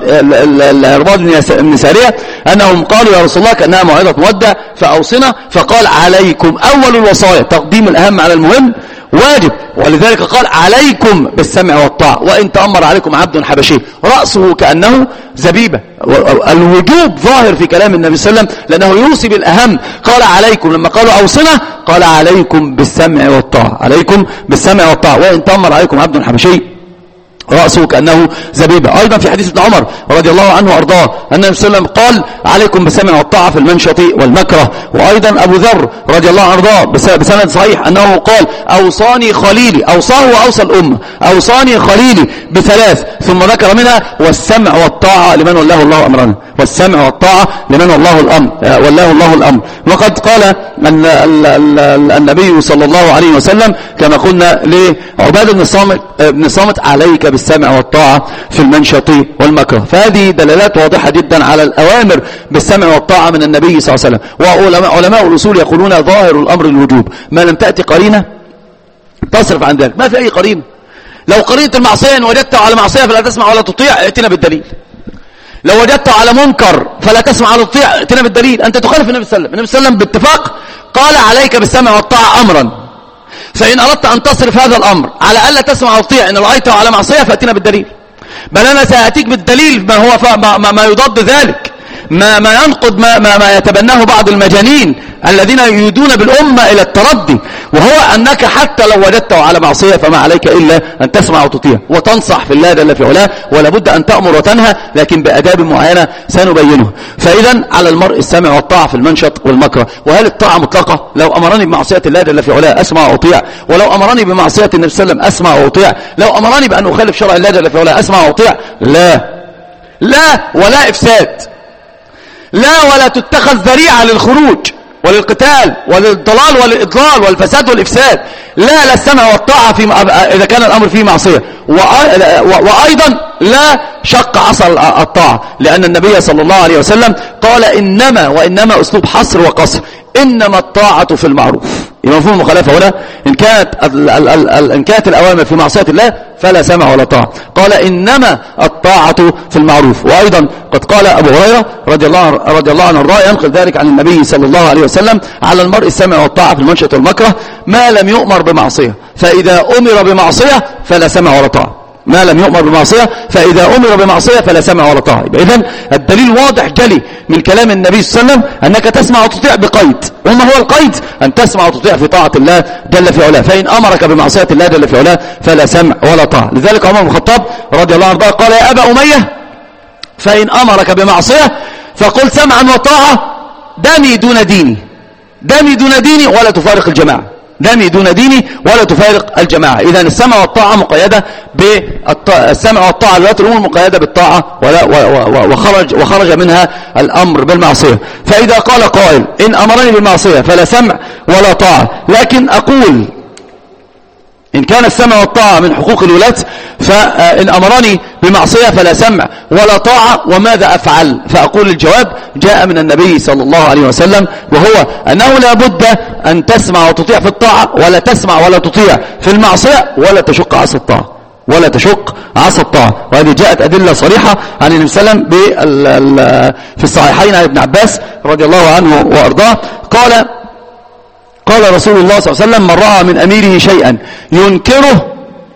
الإرباض بن سارية أنهم قالوا يا رسول الله كأنها موعظة مودة فأوصنا، فقال عليكم. أول الوصايا تقديم الأهم على المهم واجب، ولذلك قال عليكم بالسمع والطاعة. وإن تأمر عليكم عبد حبشي رأسه كأنه زبيبة، الوجوب ظاهر في كلام النبي صلى الله عليه وسلم لأنه يوصي بالأهم. قال عليكم، لما قالوا أوصنا قال عليكم بالسمع والطاعة، عليكم بالسمع والطاعة. وإن تأمر عليكم عبد حبشي رأسه كأنه زبيبة. أيضا في حديث ابن عمر رضي الله عنه وأرضاه أن النبي صلى الله عليه وسلم قال عليكم بالسمع والطاعة في المنشط والمكره. وأيضا أبو ذر رضي الله عنه وأرضاه بسند صحيح أنه قال أوصاني خليلي، أوصاه وأوصى الأمة، أوصاني خليلي بثلاث، ثم ذكر منها والسمع والطاعة لمن ولاه الله أمرنا، والسمع والطاعة لمن والله الأمر ولاه الله الأمر. وقد قال أن النبي صلى الله عليه وسلم كما قلنا لعبادة بن الصامت بن الصامت عليك بالسمع والطاعة في المنشط والمكره. فهذه دلالات واضحة جدا على الأوامر بالسمع والطاعة من النبي صلى الله عليه وسلم. وعلماء الأصول يقولون ظاهر الأمر الوجوب، ما لم تأتي قرينة تصرف عن ذلك. ما في أي قرينة. لو قرينة المعصية إن وجدته على معصية فلا تسمع ولا تطيع ائتنا بالدليل. لو وجدته على منكر فلا تسمع ولا تطيع ائتنا بالدليل. أنت تخالف النبي صلى الله عليه وسلم. النبي صلى الله عليه وسلم باتفاق قال عليك بالسمع والطاعة أمرا، فإن أردت أن تصرف هذا الأمر على ألا تسمع وتطيع إن رأيته على معصية فأتنا بالدليل. بل أنا سأتيك بالدليل ما هو ما, ما, ما يضاد ذلك، ما, ما ينقض ما, ما, ما يتبناه بعض المجانين الذين يريدون بالأمة إلى التردي، وهو أنك حتى لو وجدته على معصية فما عليك إلا أن تسمع وتطيع وتنصح في الله جل في علاه، ولا بد أن تأمر وتنهى لكن بأداب معينة سنبينها. فإذا على المرء السمع والطاعة في المنشط والمكره. وهل الطاعة مطلقة؟ لو أمرني بمعصية الله جل في علاه أسمع وأطيع، ولو أمرني بمعصية النبي صلى الله عليه وسلم أسمع وأطيع، لو أمرني بأن أخالف شرع الله جل في علاه أسمع وأطيع؟ لا لا ولا إفساد، لا ولا تتخذ ذريعة للخروج وللقتال وللضلال والإضلال والفساد والإفساد. لا لا السمع والطاعة في إذا كان الأمر فيه معصية، وأيضا لا شق عصا الطاعة، لأن النبي صلى الله عليه وسلم قال إنما، وإنما أسلوب حصر وقصر، إنما الطاعة في المعروف. مفهوم المخالفة هنا إن كانت, ال ال ال ال إن كانت الأوامر في معصية الله فلا سمع ولا طاعة. قال إنما الطاعة في المعروف. وأيضا قد قال أبو هريرة رضي الله, رضي الله عنه الرأي ينقل ذلك عن النبي صلى الله عليه وسلم: على المرء السمع والطاعة في المنشأة والمكره ما لم يؤمر بمعصية، فإذا أمر بمعصية فلا سمع ولا طاعة. ما لم يؤمر بمعصية فإذا أمر بمعصية فلا سمع ولا طاعة. إذن الدليل واضح جلي من كلام النبي صلى الله عليه وسلم أنك تسمع وتطيع بقيد. وما هو القيد؟ أن تسمع وتطيع في طاعة الله جل في علاه، فإن أمرك بمعصية الله جل في علاه فلا سمع ولا طاعة. لذلك عمر بن الخطاب رضي الله عنه قال: يا أبا أمية فإن أمرك بمعصية فقل سمعا وطاعة، دمي دون ديني، دمي دون ديني ولا تفارق الجماعة، دمي دون ديني ولا تفارق الجماعة. إذن السمع والطاعة مقيدة بالسمع والطاعة لولاة الأمور مقيدة بالطاعة، ولا وخرج وخرج منها الأمر بالمعصية. فإذا قال قائل: إن أمرني بالمعصية فلا سمع ولا طاعة، لكن أقول إن كان السمع والطاعة من حقوق الولاة فإن أمرني بمعصية فلا سمع ولا طاعة، وماذا أفعل؟ فأقول الجواب جاء من النبي صلى الله عليه وسلم، وهو أنه لا بد أن تسمع وتطيع في الطاعة، ولا تسمع ولا تطيع في المعصية، ولا تشق عصا الطاعة، ولا تشق عصا الطاعة. وهذه جاءت أدلة صريحة عن النبي صلى الله عليه وسلم في الصحيحين عن ابن عباس رضي الله عنه وأرضاه قال: قال رسول الله صلى الله عليه وسلم: من رأى من أميره شيئا ينكره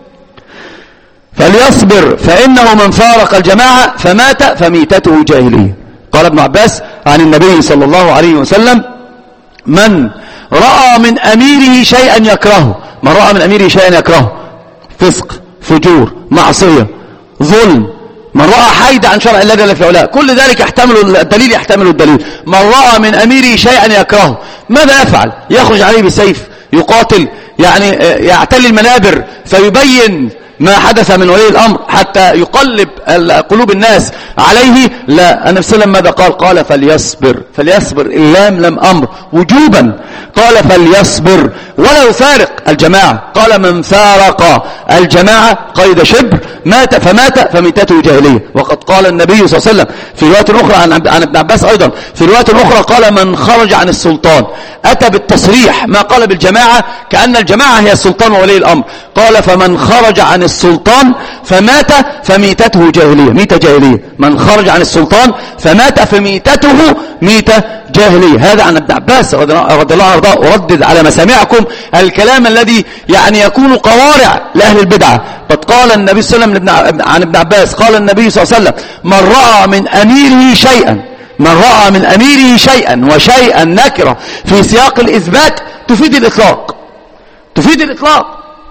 فليصبر، فإنه من فارق الجماعة فمات فميتته جاهلية. قال ابن عباس عن النبي صلى الله عليه وسلم: من رأى من أميره شيئا يكرهه، من رأى من أميره شيئا يكرهه، فسق، فجور، معصية، ظلم، من رأى حيد عن شرع الله جل في علاه، كل ذلك يحتمل الدليل، يحتمل الدليل. من رأى من أميره شيئا يكرهه، ماذا يفعل؟ يخرج عليه بسيف، يقاتل، يعني يعتلي المنابر فيبين ما حدث من ولي الأمر حتى يقلب قلوب الناس عليه؟ لا. النبي صلى الله عليه وسلم ماذا قال؟ قال: فليصبر. فليصبر اللام لم أمر وجوبا، قال فليصبر ولا يفارق الجماعة. قال: من فارق الجماعة قيد شبر مات فمات فميتته جاهلية. وقد قال النبي صلى الله عليه وسلم في رواية أخرى عن عن ابن عباس أيضا في رواية أخرى قال: من خرج عن السلطان، أتى بالتصريح ما قال بالجماعة كأن الجماعة هي السلطان وولي الأمر. قال: فمن خرج عن السلطان فمات فميتته جاهلية، ميت جاهلية. من خرج عن السلطان فمات فميتته ميت جاهلية. هذا عن ابن عباس رضي الله عنه. أردد على مسامعكم الكلام الذي يعني يكون قوارع لأهل البدعة. قد قال النبي صلى الله عليه وسلم عن ابن عباس قال النبي صلى الله عليه وسلم: من رأى من أميره شيئا، من رأى من أميره شيئا، وشيئا نكرة في سياق الإثبات تفيد الإطلاق، تفيد الإطلاق.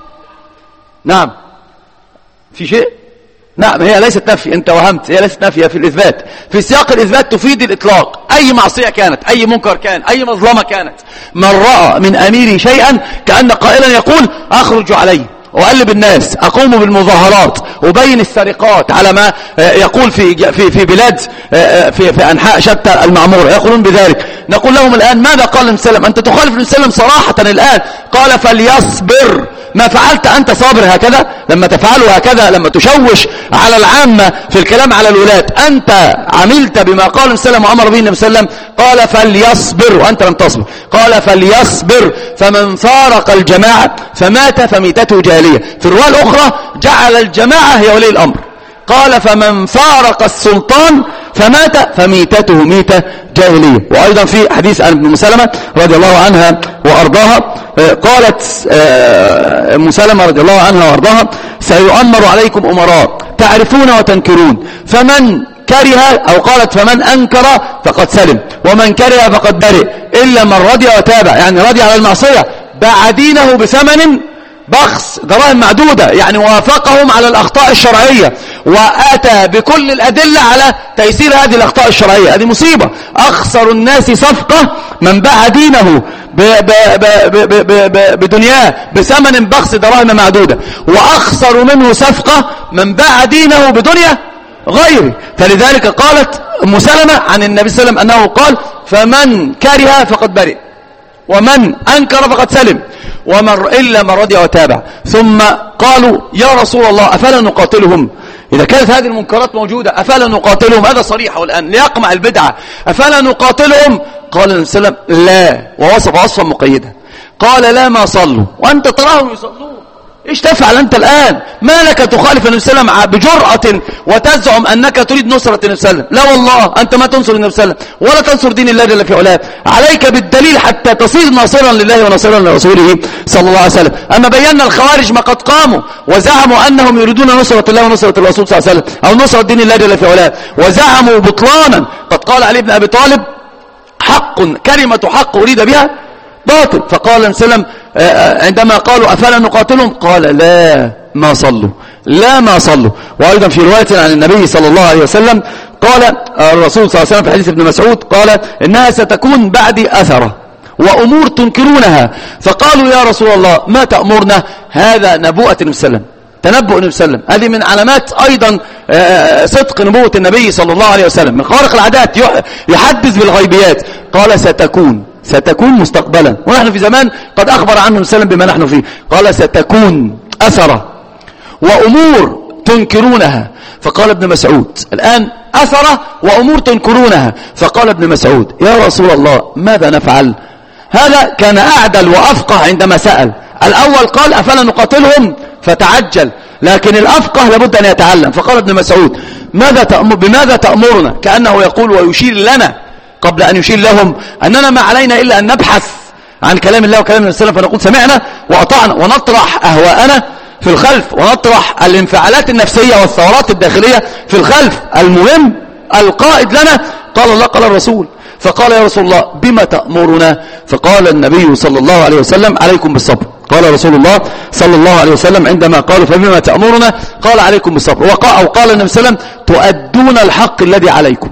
نعم، في شيء؟ نعم، هي ليست نفي، انت وهمت، هي ليست نفي، في الإثبات. في سياق الإثبات تفيد الإطلاق، أي معصية كانت، أي منكر كان، أي مظلمة كانت. من رأى من أميره شيئا كأن قائلا يقول: أخرج عليه وأقلب الناس، أقوم بالمظاهرات، أبين السرقات على ما يقول في في في بلاد في في أنحاء شتى المعمورة، يقولون بذلك. نقول لهم الآن: ماذا قال النبي صلى الله عليه وسلم؟ أنت تخالف النبي صلى الله عليه وسلم صراحة الآن. قال: فليصبر. ما فعلت أنت صابر هكذا؟ لما تفعله هكذا، لما تشوش على العامة في الكلام على الولاة، أنت عملت بما قال النبي صلى الله عليه وسلم وأمر به النبي صلى الله عليه وسلم. قال: فليصبر، وأنت لم تصبر. قال: فليصبر، فمن فارق الجماعة فمات فميتته جاهلية. في الرواية الأخرى جعل الجماعة هي ولي الأمر. قال: فمن فارق السلطان فمات فميتته ميتة جاهلية. وأيضا في حديث عن ابن سلمة رضي الله عنها وأرضاها قالت ام سلمة رضي الله عنها وأرضاها: سيؤمر عليكم أمراء تعرفون وتنكرون، فمن كره، أو قالت فمن أنكر فقد سلم، ومن كره فقد برئ، إلا من رضي وتابع، يعني رضي على المعصية، باع دينه بثمن بخس، دراهم معدودة، يعني وافقهم على الأخطاء الشرعية، وآتى بكل الأدلة على تيسير هذه الأخطاء الشرعية. هذه مصيبة. أخسر الناس صفقة من باع دينه بدنياه بثمن بخس دراهم معدودة، وأخسر منه صفقة من باع دينه بدنيا غيره. فلذلك قالت ام سلمة عن النبي صلى الله عليه وسلم أنه قال: فمن كره فقد برئ، ومن أنكر فقد سلم، ومن إلا من رضي وتابع. ثم قالوا: يا رسول الله أفلا نقاتلهم؟ إذا كانت هذه المنكرات موجودة أفلا نقاتلهم؟ هذا صريح الآن ليقمع البدعة. أفلا نقاتلهم؟ قال النبي صلى الله عليه وسلم لا، ووصف وصفا مقيدا. قال لا ما صلوا وأنت تراهم يصلون، إيش تفعل أنت الآن؟ ما لك تخالف النبي صلى الله عليه وسلم بجرأة وتزعم أنك تريد نصرة النبي صلى الله عليه وسلم؟ لا والله، أنت ما تنصر النبي صلى الله عليه وسلم ولا تنصر دين الله جل في علاه. عليك بالدليل حتى تصير ناصرا لله وناصرا لرسوله صلى الله عليه وسلم. أما بينا الخوارج ما قد قاموا وزعموا أنهم يريدون نصرة الله ونصرة الرسول صلى الله عليه وسلم أو نصرة دين الله جل في علاه، وزعموا بطلانا. قد قال علي بن أبي طالب حق، كلمة حق أريد بها باطل. فقال النبي صلى الله عليه وسلم عندما قالوا أفلا نقاتلهم؟ قال لا ما صلوا، لا ما صلوا. وأيضا في رواية عن النبي صلى الله عليه وسلم قال الرسول صلى الله عليه وسلم في حديث ابن مسعود قال إنها ستكون بعدي أثرة وأمور تنكرونها. فقالوا يا رسول الله ما تأمرنا؟ هذا نبوءة النبي صلى الله عليه وسلم، تنبؤ النبي صلى الله عليه وسلم. هذه من علامات أيضا صدق نبوة النبي صلى الله عليه وسلم، من خوارق العادات، يحدث بالغيبيات. قال ستكون، ستكون مستقبلا، ونحن في زمان قد أخبر عنه النبي صلى الله عليه وسلم بما نحن فيه. قال ستكون أثرة وأمور تنكرونها. فقال ابن مسعود الآن أثرة وأمور تنكرونها. فقال ابن مسعود يا رسول الله ماذا نفعل؟ هذا كان أعدل وأفقه عندما سأل. الأول قال أفلا نقاتلهم فتعجل، لكن الأفقه لابد أن يتعلم. فقال ابن مسعود ماذا تأمر، بماذا تأمرنا؟ كأنه يقول ويشير لنا قبل أن يشير لهم أننا ما علينا إلا أن نبحث عن كلام الله وكلام النبي صلى الله عليه وسلم، فنقول سمعنا وأطعنا ونطرح أهواءنا في الخلف، ونطرح الانفعالات النفسية والثورات الداخلية في الخلف. المهم القائد لنا قال الله قال الرسول. فقال يا رسول الله بما تأمرنا؟ فقال النبي صلى الله عليه وسلم عليكم بالصبر. قال رسول الله صلى الله عليه وسلم عندما قالوا فبما تأمرنا؟ قال عليكم بالصبر. وقال وقال النبي صلى الله عليه وسلم تؤدون الحق الذي عليكم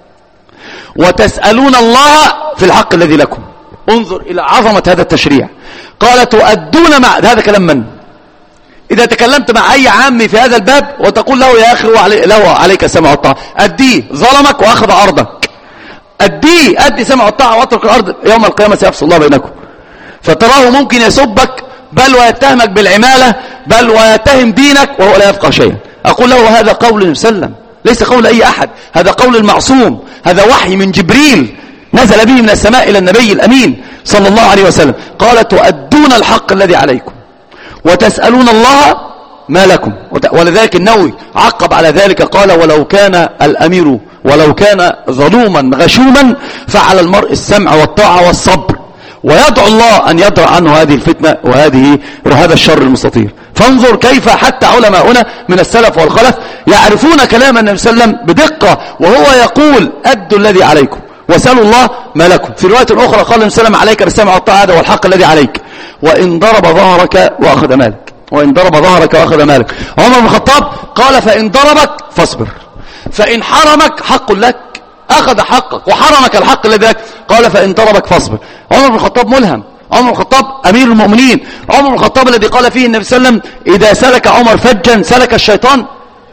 وتسألون الله في الحق الذي لكم. انظر إلى عظمة هذا التشريع. قال تؤدون مع هذا كلام من؟ إذا تكلمت مع أي عامي في هذا الباب وتقول له يا أخي له عليك السمع والطاعة، أديه، ظلمك وأخذ أرضك، أديه، أدي سمع والطاعة واترك الأرض، يوم القيامة سيفصل الله بينكم. فتراه ممكن يسبك بل ويتهمك بالعمالة بل ويتهم دينك وهو لا يفقه شيئا. أقول له هذا قول النبي صلى الله عليه وسلم، ليس قول أي أحد، هذا قول المعصوم، هذا وحي من جبريل نزل به من السماء إلى النبي الأمين صلى الله عليه وسلم. قال تؤدون الحق الذي عليكم وتسألون الله ما لكم. ولذلك النووي عقب على ذلك قال ولو كان الأمير ولو كان ظلوما غشوما فعلى المرء السمع والطاعة والصبر، ويدعو الله أن يدرأ عنه هذه الفتنة وهذه وهذا الشر المستطير. فانظر كيف حتى علماؤنا من السلف والخلف يعرفون كلام النبي صلى الله عليه وسلم بدقة، وهو يقول أدوا الذي عليكم وسألوا الله ما لكم. في رواية أخرى قال النبي صلى الله عليه وسلم عليك بالسمع والطاعة، هذا والحق الذي عليك، وإن ضرب ظهرك وأخذ مالك، وإن ضرب ظهرك وأخذ مالك. عمر بن الخطاب قال فإن ضربك فاصبر، فإن حرمك حق لك، أخذ حقك وحرمك الحق الذي لك، قال فإن ضربك فاصبر. عمر بن الخطاب ملهم، عمر بن الخطاب أمير المؤمنين، عمر بن الخطاب الذي قال فيه النبي صلى الله عليه وسلم إذا سلك عمر فجا سلك الشيطان،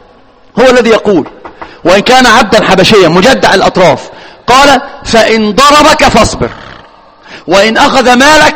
هو الذي يقول وإن كان عبدا حبشيا مجدع الأطراف، قال فإن ضربك فاصبر، وإن أخذ مالك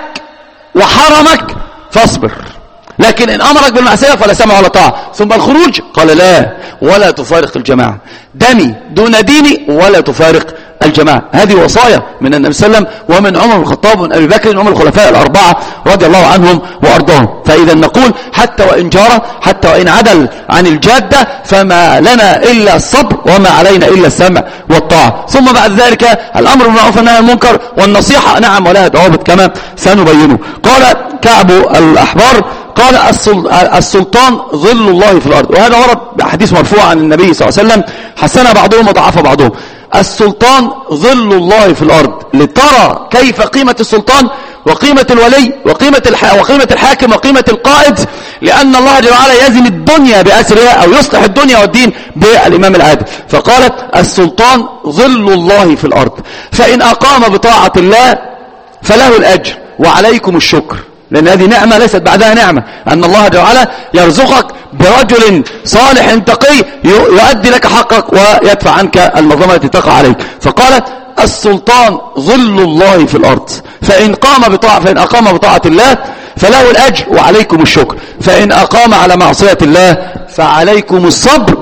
وحرمك فاصبر، لكن إن أمرك بالمعصية فلا سمع ولا طاعة. ثم الخروج قال لا ولا تفارق الجماعة، دمي دون ديني ولا تفارق الجماعة. هذه وصايا من النبي صلى الله عليه وسلم ومن عمر بن الخطاب ومن أبي بكر ومن الخلفاء الأربعة رضي الله عنهم وأرضاهم. فإذا نقول حتى وإن جار، حتى وإن عدل عن الجادة، فما لنا إلا الصبر وما علينا إلا السمع والطاعة. ثم بعد ذلك الأمر بالمعروف والنهي عن المنكر والنصيحة، نعم، ولها ضوابط كما سنبينه. قال كعب الأحبار قال السلطان ظل الله في الأرض، وهذا ورد بحديث مرفوع عن النبي صلى الله عليه وسلم حسن بعضهم وضعف بعضهم. السلطان ظل الله في الأرض، لترى كيف قيمة السلطان وقيمة الولي وقيمة الح... وقيمة الحاكم وقيمة القائد، لأن الله جل وعلا يزن الدنيا بأسرها أو يصلح الدنيا والدين بالإمام العادل. فقالت السلطان ظل الله في الأرض، فإن أقام بطاعة الله فله الأجر وعليكم الشكر، لأن هذه نعمة ليست بعدها نعمة، أن الله جل وعلا يرزقك برجل صالح تقي يؤدي لك حقك ويدفع عنك المظلمة التي تقع عليك. فقالت السلطان ظل الله في الأرض، فإن قام بطاعة فإن أقام بطاعة الله فله الأجر وعليكم الشكر، فإن أقام على معصية الله فعليكم الصبر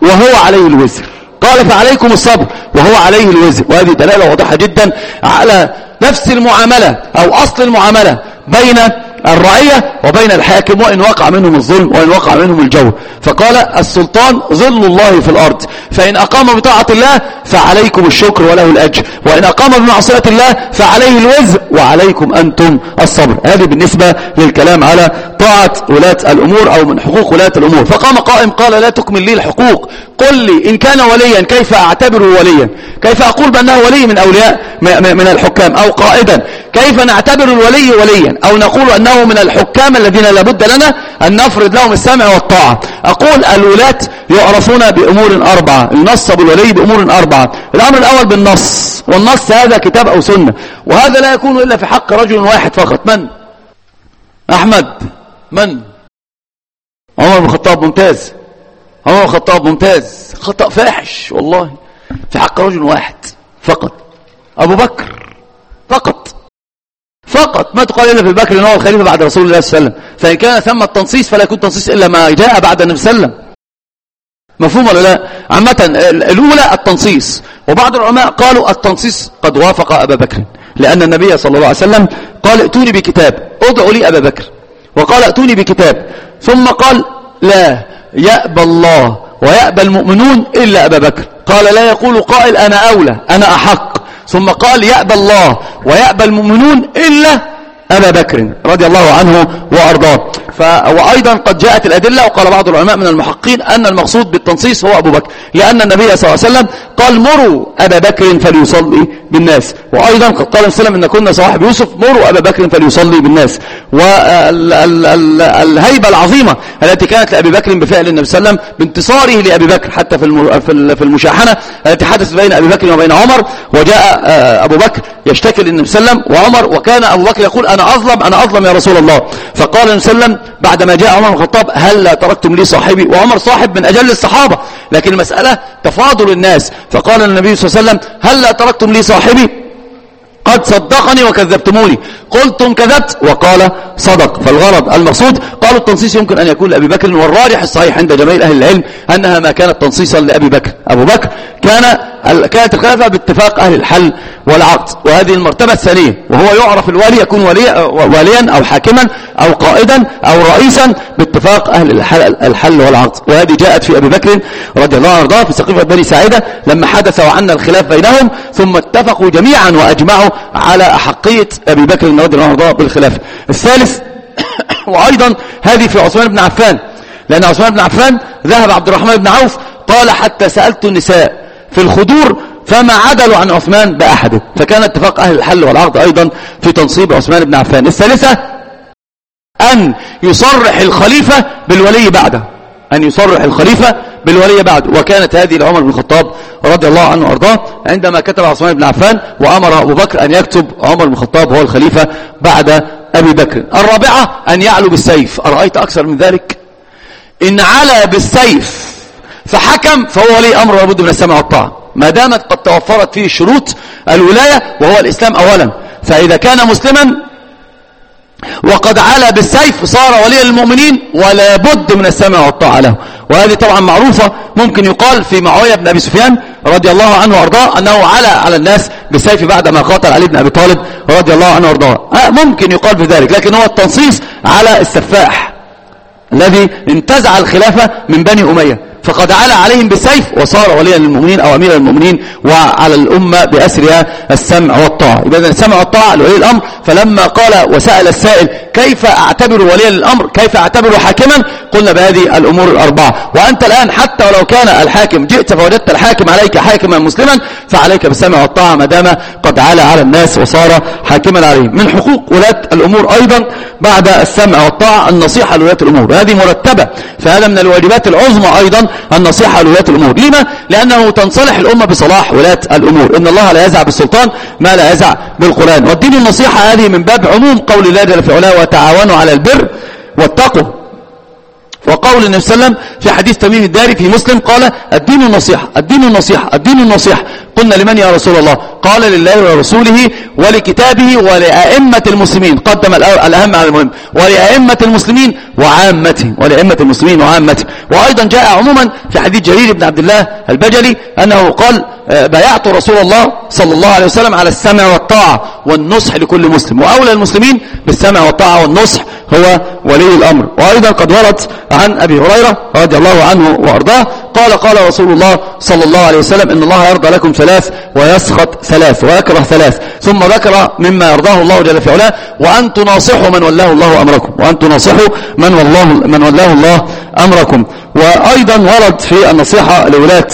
وهو عليه الوزر. قال فعليكم الصبر وهو عليه الوزر. وهذه دلالة واضحة جدا على نفس المعاملة أو أصل المعاملة بين الرعية وبين الحاكم، وإن وقع منهم الظلم وإن وقع منهم الجور. فقال السلطان ظل الله في الأرض، فإن أقام بطاعة الله فعليكم الشكر وله الأجر، وإن أقام بمعصية الله فعليه الوزر وعليكم أنتم الصبر. هذه بالنسبة للكلام على طاعة ولاة الأمور أو من حقوق ولاة الأمور. فقام قائم قال لا تكمل لي الحقوق، قل لي إن كان وليا كيف أعتبره وليا، كيف أقول بأنه ولي من أولياء من الحكام، أو قائدا كيف نعتبر الولي وليا، أو نقول أنه من الحكام الذين لابد لنا أن نفرض لهم السمع والطاعة. أقول الولاة يعرفون بأمور أربعة، النص بالولي بأمور أربعة. الأمر الأول بالنص، والنص هذا كتاب أو سنة، وهذا لا يكون إلا في حق رجل واحد فقط. من؟ أحمد. من؟ عمر بن الخطاب. ممتاز. عمر بن الخطاب ممتاز. خطأ فاحش والله، في حق رجل واحد فقط، أبو بكر فقط فقط. ما تقال إلا في بكر إنه هو الخليفة بعد رسول الله صلى الله عليه وسلم، فإن كان ثم التنصيص فلا يكون تنصيص إلا ما جاء بعد النبي صلى الله عليه وسلم. مفهوم ولا لا؟ عامة الأولى التنصيص، وبعض العلماء قالوا التنصيص قد وافق أبا بكر، لأن النبي صلى الله عليه وسلم قال ائتوني بكتاب، ادعوا لي أبا بكر، وقال ائتوني بكتاب، ثم قال لا يأبى الله ويأبى المؤمنون إلا أبا بكر. قال لا يقول قائل أنا أولى أنا أحق، ثم قال يأبى الله ويأبى المؤمنون إلا أبا بكر رضي الله عنه وأرضاه. ف... وأيضا قد جاءت الأدلة، وقال بعض العلماء من المحققين أن المقصود بالتنصيص هو أبو بكر، لأن النبي صلى الله عليه وسلم قال مروا أبا بكر فليصلي بالناس، وأيضا قد قال وسلم إن كنا صواحب يوسف مروا أبا بكر فليصلي بالناس. والهيبة العظيمة التي كانت لأبي بكر بفعل النبي صلى الله عليه وسلم بانتصاره لأبي بكر حتى في في المشاحنة التي حدثت بين أبي بكر وبين عمر، وجاء أبو بكر يشتكي للنبي صلى الله عليه وسلم وعمر، وكان أبو بكر يقول أنا أظلم أنا أظلم يا رسول الله. فقال النبي صلى الله عليه وسلم بعدما جاء عمر بن الخطاب هل لا تركتم لي صاحبي، وعمر صاحب من أجل الصحابة، لكن المسألة تفاضل الناس. فقال النبي صلى الله عليه وسلم هل لا تركتم لي صاحبي قد صدقني وكذبتموني، قلتم كذبت وقال صدق. فالغرض المقصود قالوا التنصيص يمكن أن يكون لأبي بكر، والراجح الصحيح عند جماهير أهل العلم أنها ما كانت تنصيصا لأبي بكر. أبو بكر كان كانت الخلافة باتفاق أهل الحل والعقد، وهذه المرتبة الثانية، وهو يعرف الوالي يكون ولي واليا أو حاكما أو قائدا أو رئيسا باتفاق أهل الحل, الحل والعقد. وهذه جاءت في أبي بكر رضي الله عنه في سقيفة بني ساعدة لما حدث وعنا الخلاف بينهم، ثم اتفقوا جميعا وأجمعوا على أحقية أبي بكر رضي الله عنه بالخلافة. الثالث وأيضا هذه في عثمان بن عفان، لأن عثمان بن عفان ذهب عبد الرحمن بن عوف قال حتى سألت النساء في الخدور فما عدلوا عن عثمان بأحد، فكان اتفاق أهل الحل والعقد أيضا في تنصيب عثمان بن عفان. الثالثة أن يصرح الخليفة بالولي بعده، أن يصرح الخليفة بالولي بعده، وكانت هذه لعمر بن الخطاب رضي الله عنه وأرضاه عندما كتب عثمان بن عفان وأمر أبو بكر أن يكتب عمر بن الخطاب هو الخليفة بعد أبي بكر. الرابعة أن يعلو بالسيف. أرأيت أكثر من ذلك؟ إن علا بالسيف فحكم فهو ولي أمر لابد من السمع والطاعة، ما دامت قد توفرت فيه شروط الولاية وهو الإسلام أولا. فإذا كان مسلما وقد علا بالسيف صار ولي المؤمنين ولا بد من السمع والطاعة له. وهذه طبعا معروفة، ممكن يقال في معاوية بن أبي سفيان رضي الله عنه وارضاه أنه علا على الناس بالسيف بعدما قاتل علي بن أبي طالب رضي الله عنه وارضاه، ممكن يقال في ذلك، لكن هو التنصيص على السفاح الذي انتزع الخلافة من بني أمية، فقد علا عليهم بالسيف وصار وليا للمؤمنين أو أمير المؤمنين، وعلى الأمة بأسرها السمع والطاعة. إذا السمع والطاعة لولي الأمر. فلما قال وسأل السائل كيف أعتبر وليا للأمر، كيف أعتبر حاكما، قلنا بهذه الأمور الأربعة. وأنت الآن حتى ولو كان الحاكم جئت فوجدت الحاكم عليك حاكما مسلما فعليك بالسمع والطاعة ما دام قد علا على الناس وصار حاكما عليهم. من حقوق ولاة الأمور أيضا بعد السمع والطاعة النصيحة لولاة الأمور، هذه مرتبة، فهذا من الواجبات العظمى أيضا النصيحة لولاة الأمور. لما؟ لأنه تنصلح الأمة بصلاح ولاة الأمور. إن الله لا يزع بالسلطان ما لا يزع بالقرآن. والدين النصيحة هذه من باب عموم قول الله جل في علاه وتعاونوا على البر والتقوى، وقول قول النبي صلى الله عليه وسلم في حديث تميم الداري في مسلم قال الدين النصيحة الدين النصيحة الدين النصيحة. قلنا لمن يا رسول الله؟ قال لله ورسوله ولكتابه ولأئمة المسلمين، قدم الأهم على المهم، ولأئمة المسلمين وعامته، ولأئمة المسلمين وعامته. وأيضا جاء عموما في حديث جرير بن عبد الله البجلي أنه قال بايعت رسول الله صلى الله عليه وسلم على السمع والطاعة والنصح لكل مسلم، وأولى المسلمين بالسمع والطاعة والنصح هو ولي الأمر. وأيضا قد ورد عن أبي هريرة رضي الله عنه وأرضاه قال قال رسول الله صلى الله عليه وسلم إن الله يرضى لكم ثلاث ويسخط ثلاث ويكره ثلاث، ثم ذكر مما يرضاه الله جل في علاه وأن تناصحوا من ولاه الله أمركم، وأن تناصحوا من والله من ولاه الله أمركم. وأيضا ورد في النصيحة لولاة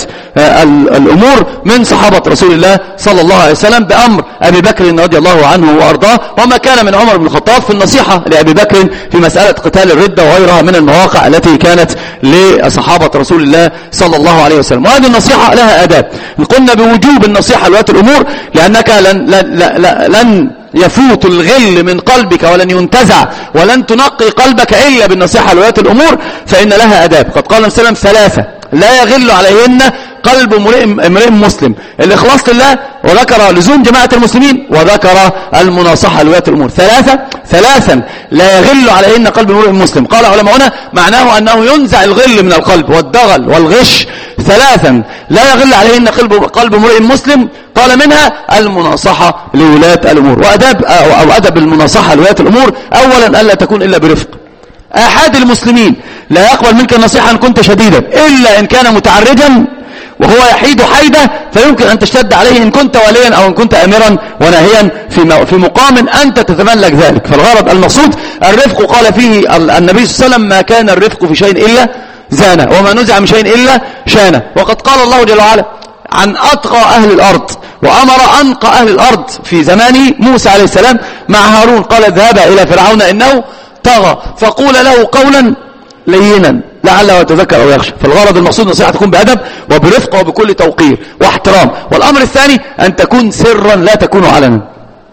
الأمور من صحابة رسول الله صلى الله عليه وسلم بأمر أبي بكر رضي الله عنه وأرضاه، وما كان من عمر بن الخطاب في النصيحة لأبي بكر في مسألة قتال الردة وغيرها من المواقع التي كانت لصحابة رسول الله صلى الله عليه وسلم. وهذه النصيحة لها آداب. قلنا بوجوب النصيحة لولاة الأمور لأنك لن, لن, لن, لن يفوت الغل من قلبك ولن ينتزع ولن تنقي قلبك إلا بالنصيحة لولاة الأمور، فإن لها آداب. قد قال النبي صلى الله عليه وسلم ثلاثة لا يغل عليهن قلب امرئ مسلم: الإخلاص لله، وذكر لزوم جماعة المسلمين، وذكر المناصحة لولاة الأمور. ثلاثة ثلاثا لا يغل عليهن قلب امرئ مسلم. قال علماؤنا معناه أنه ينزع الغل من القلب والدغل والغش. ثلاثا لا يغل عليهن قلب قلب امرئ مسلم، قال منها المناصحة لولاة الأمور. وأدب أو أدب المناصحة لولاة الأمور أولا ألا تكون إلا برفق. أحد المسلمين لا يقبل منك النصيحة إن كنت شديدا إلا إن كان متعرجا وهو يحيد حيدة، فيمكن أن تشتد عليه إن كنت وليا أو إن كنت أمرا وناهيا في في مقام أنت تتملك ذلك. فالغرض المقصود الرفق. قال فيه النبي صلى الله عليه وسلم ما كان الرفق في شيء إلا زانه، وما نزع من شيء إلا شانه. وقد قال الله جل وعلا عن أتقى أهل الأرض، وأمر أنقى أهل الأرض في زمانه موسى عليه السلام مع هارون، قال اذهبا إلى فرعون إنه طغى فقول له قولا لينا لعله يتذكر أو يخشى. فالغرض المقصود نصيحة تكون بأدب وبرفق وبكل توقير واحترام. والأمر الثاني أن تكون سرا لا تكون علنا.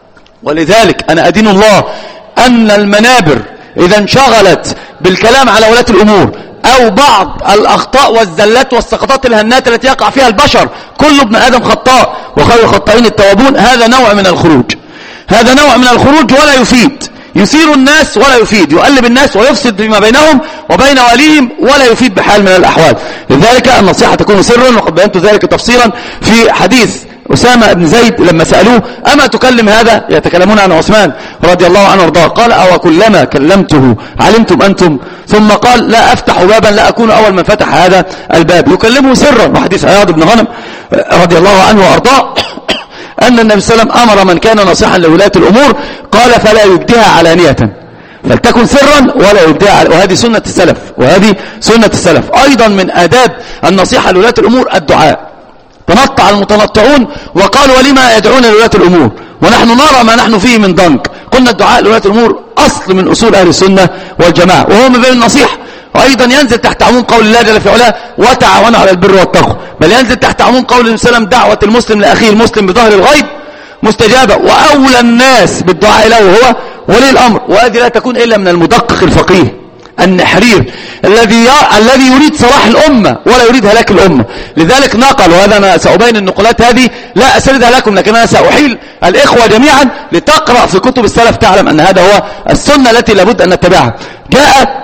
ولذلك أنا أدين الله أن المنابر إذا انشغلت بالكلام على ولاة الأمور أو بعض الأخطاء والزلات والسقطات الهنات التي يقع فيها البشر، كل ابن آدم خطاء وخير الخطائين التوابون، هذا نوع من الخروج، هذا نوع من الخروج ولا يفيد، يثير الناس ولا يفيد، يقلب الناس ويفسد فيما بينهم وبين وليهم ولا يفيد بحال من الأحوال. لذلك النصيحة تكون سرا، وقد بينت ذلك تفصيلا في حديث أسامة بن زيد لما سألوه أما تكلم هذا، يتكلمون عن عثمان رضي الله عنه وارضاه، قال أو كلما كلمته علمتم أنتم؟ ثم قال لا أفتح بابا لا أكون أول من فتح هذا الباب، يكلمه سرا. وحديث عياض بن غنم رضي الله عنه وارضاه أن النبي صلى الله عليه وسلم أمر من كان ناصحا لولاة الأمور قال فلا يبديها علانية، فلتكن سرا ولا يبديها، وهذه سنة السلف، وهذه سنة السلف. أيضا من آداب النصيحة لولاة الأمور الدعاء. تنطع المتنطعون وقالوا ولما يدعون لولاة الأمور ونحن نرى ما نحن فيه من ضنك. قلنا الدعاء لولاة الأمور أصل من أصول أهل السنة والجماعة، وهو من بين النصيحة. وأيضا ينزل تحت عموم قول الله جل في علاه وتعاونوا على البر والتقوى، بل ينزل تحت عموم قول النبي صلى الله عليه وسلم دعوة المسلم لأخيه المسلم بظهر الغيب مستجابة، وأولى الناس بالدعاء له هو ولي الأمر. وهذه لا تكون إلا من المدقق الفقيه النحرير الذي الذي يريد صلاح الأمة ولا يريد هلاك الأمة. لذلك نقل، وهذا أنا سأبين النقلات هذه لا أسردها لكم، لكن أنا سأحيل الإخوة جميعا لتقرأ في كتب السلف تعلم أن هذا هو السنة التي لابد أن نتبعها. جاء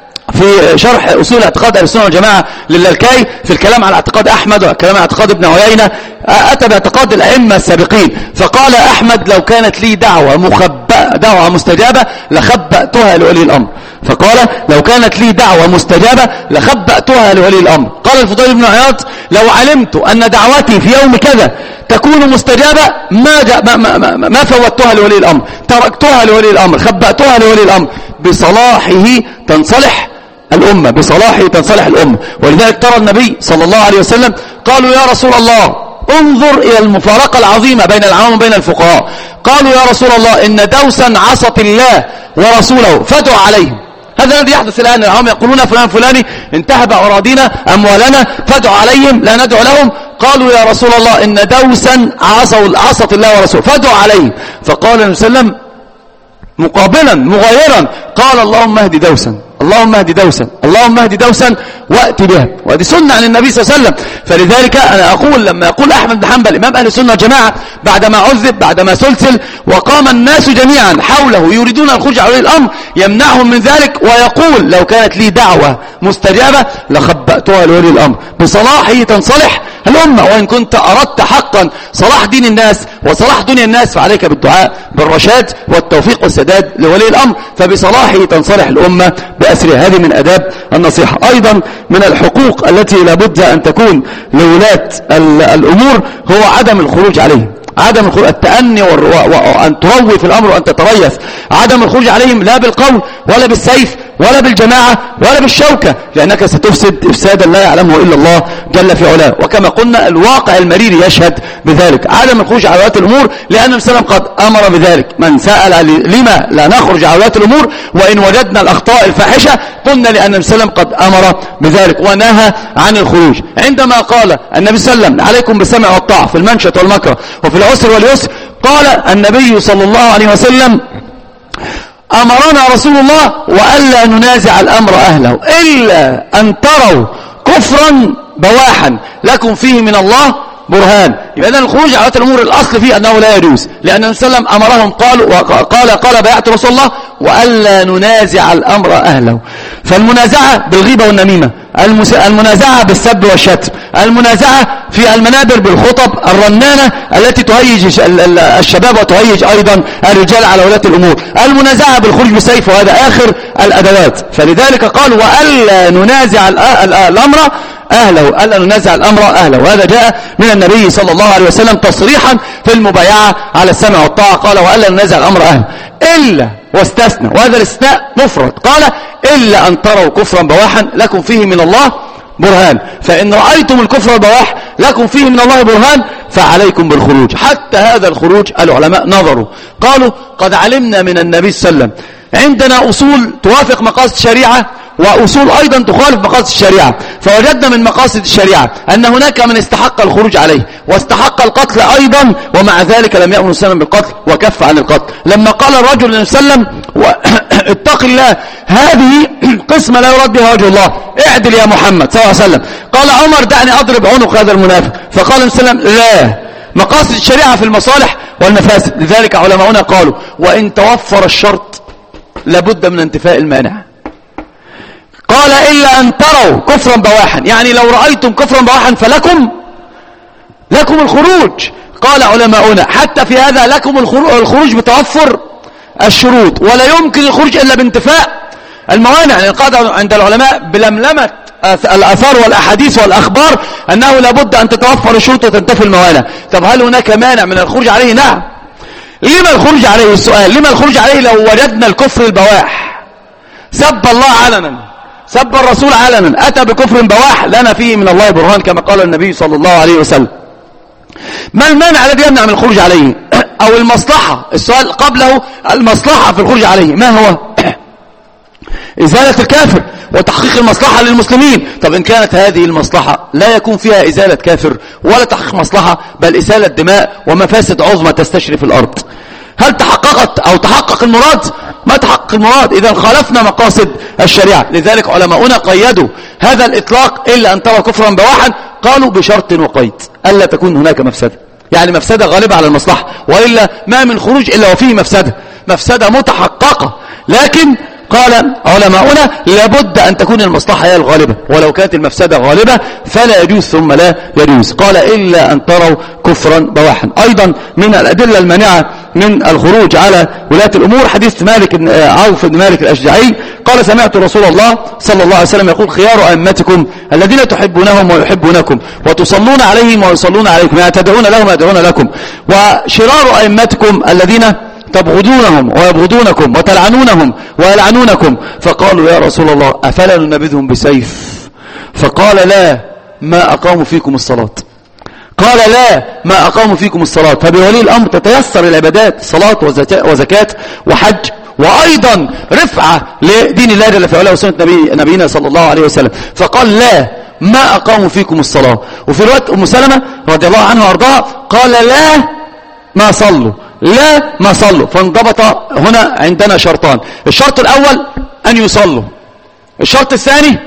في شرح أصول اعتقاد أهل السنة والجماعة للالكائي في الكلام على اعتقاد أحمد والكلام على اعتقاد ابن عيينة، أتى باعتقاد الأئمة السابقين. فقال أحمد لو كانت لي دعوة مخبأة دعوة مستجابة لخبأتها لولي الأمر، فقال لو كانت لي دعوة مستجابة لخبأتها لولي الأمر. قال الفضيل بن عياض لو علمت أن دعوتي في يوم كذا تكون مستجابة ما, ما, ما, ما, ما فوتها لولي الأمر، تركتها لولي الأمر، خبأتها لولي الأمر. بصلاحه تنصلح الأمة، بصلاحه تنصلح الأمة. ولذلك ترى النبي صلى الله عليه وسلم قالوا يا رسول الله انظر إلى المفارقة العظيمة بين العوام وبين الفقهاء، قالوا يا رصول الله إن دوسا عصت الله ورسوله فادعوا عليهم. هذا الذي يحدث الآن، العوام يقولون فلان فلاني انتهب أراضينا أموالنا فادعوا عليهم لا ندعو لهم. قالوا يا رسول الله إن دوسا عصوا عصت الله ورسوله فادعوا عليهم. فقال النبي صلى الله عليه وسلم مقابلا مغايرا، قال اللهم اهد دوسا، اللهم اهد دوسا، اللهم اهد دوسا وأت بها. وهذه سنة عن النبي صلى الله عليه وسلم. فلذلك أنا أقول لما يقول أحمد بن حنبل إمام أهل السنة والجماعة بعدما عذب بعدما سلسل وقام الناس جميعا حوله يريدون الخروج على ولي الأمر يمنعهم من ذلك، ويقول لو كانت لي دعوة مستجابة لخبأتها لولي الأمر، بصلاحه تنصلح الأمة. وإن كنت أردت حقا صلاح دين الناس وصلاح دنيا الناس فعليك بالدعاء بالرشاد والتوفيق والسداد لولي الأمر، فبصلاحه تنصلح الأمة بأسرها. هذه من أداب النصيحة. أيضا من الحقوق التي لابد أن تكون لولاة الأمور هو عدم الخروج عليهم، عدم الخروج، التأني وأن تروي في الأمر وأن تتريث، عدم الخروج عليهم لا بالقول ولا بالسيف ولا بالجماعة ولا بالشوكة، لأنك ستفسد إفسادا لا يعلمه إلا الله جل في علاه. وكما قلنا الواقع المرير يشهد بذلك. عدم الخروج على ولاة الأمور لأن النبي صلى الله عليه وسلم قد أمر بذلك. من سأل لما لا نخرج على ولاة الأمور وإن وجدنا الأخطاء الفاحشة قلنا لأن النبي صلى الله عليه وسلم قد أمر بذلك ونهى عن الخروج. عندما قال النبي صلى الله عليه وسلم عليكم بالسمع والطاعة في المنشط والمكره وفي العسر واليسر، قال النبي صلى الله عليه وسلم أمرنا رسول الله وألا ننازع الأمر أهله إلا أن تروا كفرا بواحا لكم فيه من الله برهان. يبقى إذن الخروج على الأمور الأصل فيه أنه لا يجوز، لأن النبي صلى الله عليه وسلم أمرهم قال قال قال بيعت رسول الله وألا ننازع الأمر أهله. فالمنازعة بالغيبة والنميمة، المنازعة بالسب والشتم، المنازعة في المنابر بالخطب الرنانة التي تهيج الشباب وتهيج أيضا الرجال على ولاة الأمور، المنازعة بالخروج بسيف، وهذا آخر الأدوات. فلذلك قال وألا ننازع الأمر أهله، ألا ننازع الأمر أهله. وهذا جاء من النبي صلى الله عليه وسلم تصريحا في المبايعة على السمع والطاعة، قال وألا ننازع الأمر أهله إلا، واستثنى، وهذا الاستثناء مفرد، قال إلا أن تروا كفرا بواحا لكم فيه من الله برهان. فإن رأيتم الكفر البواح لكم فيه من الله برهان فعليكم بالخروج. حتى هذا الخروج العلماء نظروا قالوا قد علمنا من النبي صلى الله عليه وسلم عندنا أصول توافق مقاصد الشريعة وأصول أيضا تخالف مقاصد الشريعة، فوجدنا من مقاصد الشريعة أن هناك من استحق الخروج عليه واستحق القتل أيضا، ومع ذلك لم يأمر وسلم بالقتل وكف عن القتل. لما قال الرجل للنبي صلى الله عليه وسلم اتق الله هذه قسمة لا يراد بها وجه الله، اعدل يا محمد صلى الله عليه وسلم. قال عمر دعني أضرب عنق هذا المنافق، فقال النبي صلى الله عليه وسلم لا، مقاصد الشريعة في المصالح والمفاسد. لذلك علماؤنا قالوا وإن توفر الشرط لابد من انتفاء المانع. قال إلا أن تروا كفرا بواحا، يعني لو رأيتم كفرا بواحا فلكم لكم الخروج. قال علماؤنا حتى في هذا لكم الخروج بتوفر الشروط، ولا يمكن الخروج إلا بانتفاء الموانع، لأن قال عند العلماء بلملمة الآثار والأحاديث والأخبار أنه لابد أن تتوفر الشروط وتنتفي الموانع. طب هل هناك مانع من الخروج عليه؟ نعم. لما الخروج عليه؟ السؤال لما الخروج عليه لو وجدنا الكفر البواح؟ سب الله علنا، سب الرسول علنا، أتى بكفر بواح لنا فيه من الله برهان كما قال النبي صلى الله عليه وسلم. ما المانع الذي يمنع من الخروج عليه؟ أو المصلحة، السؤال قبله المصلحة في الخروج عليه ما هو؟ إزالة الكافر وتحقيق المصلحة للمسلمين. طب إن كانت هذه المصلحة لا يكون فيها إزالة كافر ولا تحقيق مصلحة بل إزالة دماء ومفاسد عظمى تستشرف الأرض، هل تحققت أو تحقق المراد؟ ما تحقق المراد، إذا خالفنا مقاصد الشريعة. لذلك علماؤنا قيدوا هذا الإطلاق إلا أن ترى كفرا بواحا، قالوا بشرط وقيد ألا تكون هناك مفسدة، يعني مفسدة غالبة على المصلحة، وإلا ما من خروج إلا وفيه مفسدة، مفسدة متحققة. لكن قال علماؤنا لابد أن تكون المصلحة هي الغالبة، ولو كانت المفسدة غالبة فلا يجوز ثم لا يجوز. قال إلا أن تروا كفرا بواحا. أيضا من الأدلة المانعة من الخروج على ولاة الأمور حديث مالك عوف بن مالك الأشجعي قال سمعت رسول الله صلى الله عليه وسلم يقول خيار أئمتكم الذين تحبونهم ويحبونكم وتصلون عليهم ويصلون عليكم، يعني تدعون لهم ويدعون لكم، وشرار أئمتكم الذين تبغضونهم ويبغضونكم وتلعنونهم ويلعنونكم. فقالوا يا رسول الله أفلا ننبذهم بسيف؟ فقال لا ما أقاموا فيكم الصلاة، قال لا ما أقاموا فيكم الصلاة. فبولي الأمر تتيسر العبادات، صلاة وزكاة وحج، وأيضا رفعة لدين الله جل في علاه وسنة نبي نبينا صلى الله عليه وسلم. فقال لا ما أقاموا فيكم الصلاة. وفي رواية أم سلمة رضي الله عنها وارضاها قال لا ما صلوا لا ما صلوا. فانضبط هنا عندنا شرطان: الشرط الأول أن يصلوا، الشرط الثاني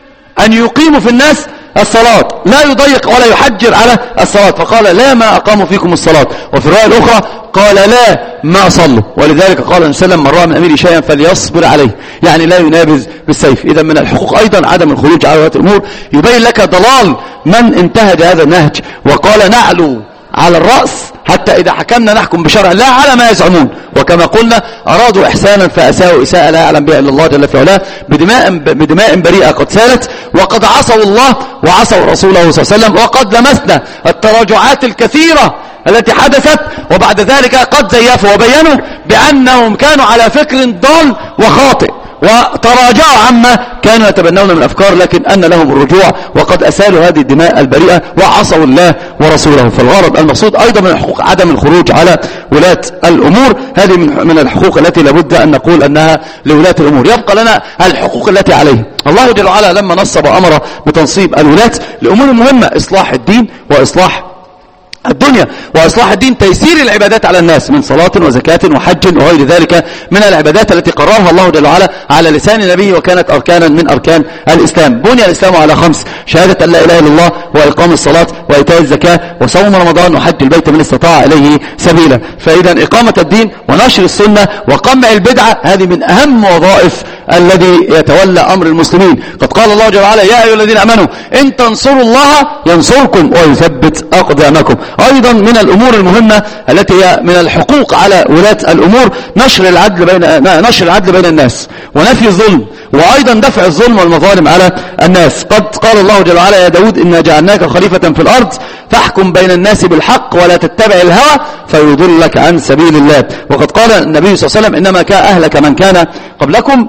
أن يقيموا في الناس الصلاة، لا يضيق ولا يحجر على الصلاة. فقال لا ما أقاموا فيكم الصلاة. وفي الرواية الأخرى قال لا ما صلوا. ولذلك قال النبي صلى الله عليه وسلم: من رأى من أميره شيئا فليصبر عليه، يعني لا ينابذ بالسيف. إذا من الحقوق أيضا عدم الخروج على ولاة الأمور. يبين لك ضلال من انتهج هذا النهج وقال نعلو على الرأس حتى إذا حكمنا نحكم بشرع الله على ما يزعمون. وكما قلنا أرادوا إحسانا فأساءوا إساءة لا يعلم بها إلا الله جل في علاه، بدماء, بدماء بريئة قد سالت، وقد عصوا الله وعصوا رسوله صلى الله عليه وسلم، وقد لمسنا التراجعات الكثيرة التي حدثت، وبعد ذلك قد زيفوا وبينوا بأنهم كانوا على فكر ضال وخاطئ وتراجعوا عما كانوا يتبنون من أفكار، لكن أن لهم الرجوع وقد أسالوا هذه الدماء البريئة وعصوا الله ورسوله. فالغرض المقصود أيضا من الحقوق عدم الخروج على ولاة الأمور. هذه من الحقوق التي لابد أن نقول أنها لولاة الأمور. يبقى لنا الحقوق التي عليه. الله جل وعلا لما نصب وأمر بتنصيب الولاة لأمور مهمة: إصلاح الدين وإصلاح الدنيا. وإصلاح الدين تيسير العبادات على الناس من صلاة وزكاة وحج وغير ذلك من العبادات التي قررها الله جل وعلا على لسان نبيه، وكانت أركانا من أركان الإسلام. بني الإسلام على خمس: شهادة أن لا إله إلا الله، وإقام الصلاة، وإيتاء الزكاة، وصوم رمضان، وحج البيت من استطاع إليه سبيلا. فإذا إقامة الدين ونشر السنة وقمع البدعة هذه من أهم وظائف الذي يتولى أمر المسلمين. قد قال الله جل وعلا: يا أيها الذين آمنوا إن تنصروا الله ينصركم ويثبت أقدامكم. أيضا من الأمور المهمة التي هي من الحقوق على ولاة الأمور نشر العدل بين نشر العدل بين الناس ونفي الظلم، وأيضا دفع الظلم والمظالم على الناس. قد قال الله جل وعلا: يا داود إنا جعلناك خليفة في الأرض فاحكم بين الناس بالحق ولا تتبع الهوى فيضلك عن سبيل الله. وقد قال النبي صلى الله عليه وسلم: إنما كان أهلك من كان قبلكم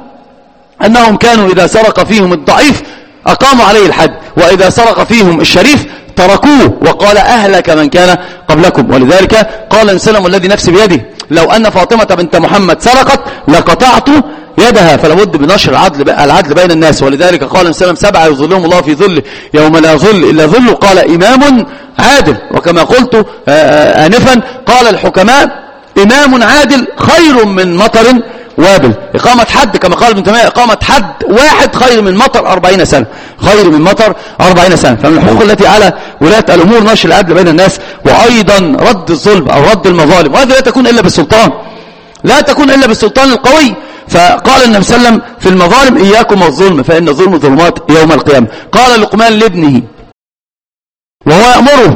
أنهم كانوا إذا سرق فيهم الضعيف أقاموا عليه الحد، وإذا سرق فيهم الشريف تركوه. وقال: أهلك من كان قبلكم. ولذلك قال النبي صلى الله عليه وسلم: والذي نفسي بيده لو أن فاطمة بنت محمد سرقت لقطعت يدها. فلابد بنشر العدل العدل بين الناس. ولذلك قال النبي صلى الله عليه وسلم: سبعة يظلهم الله في ظله يوم لا ظل إلا ظله. قال: إمام عادل. وكما قلت آنفا قال الحكماء: إمام عادل خير من مطر وابل. إقامة حد كما قال ابن تيمية: إقامة حد واحد خير من مطر أربعين سنة، خير من مطر أربعين سنة. فمن الحقوق التي على ولاة الأمور نشر العدل بين الناس، وأيضا رد الظلم أو رد المظالم. وهذا لا تكون إلا بالسلطان، لا تكون إلا بالسلطان القوي. فقال النبي صلى الله عليه وسلم في المظالم: إياكم الظلم فإن الظلم ظلمات يوم القيامة. قال لقمان لابنه وهو يأمره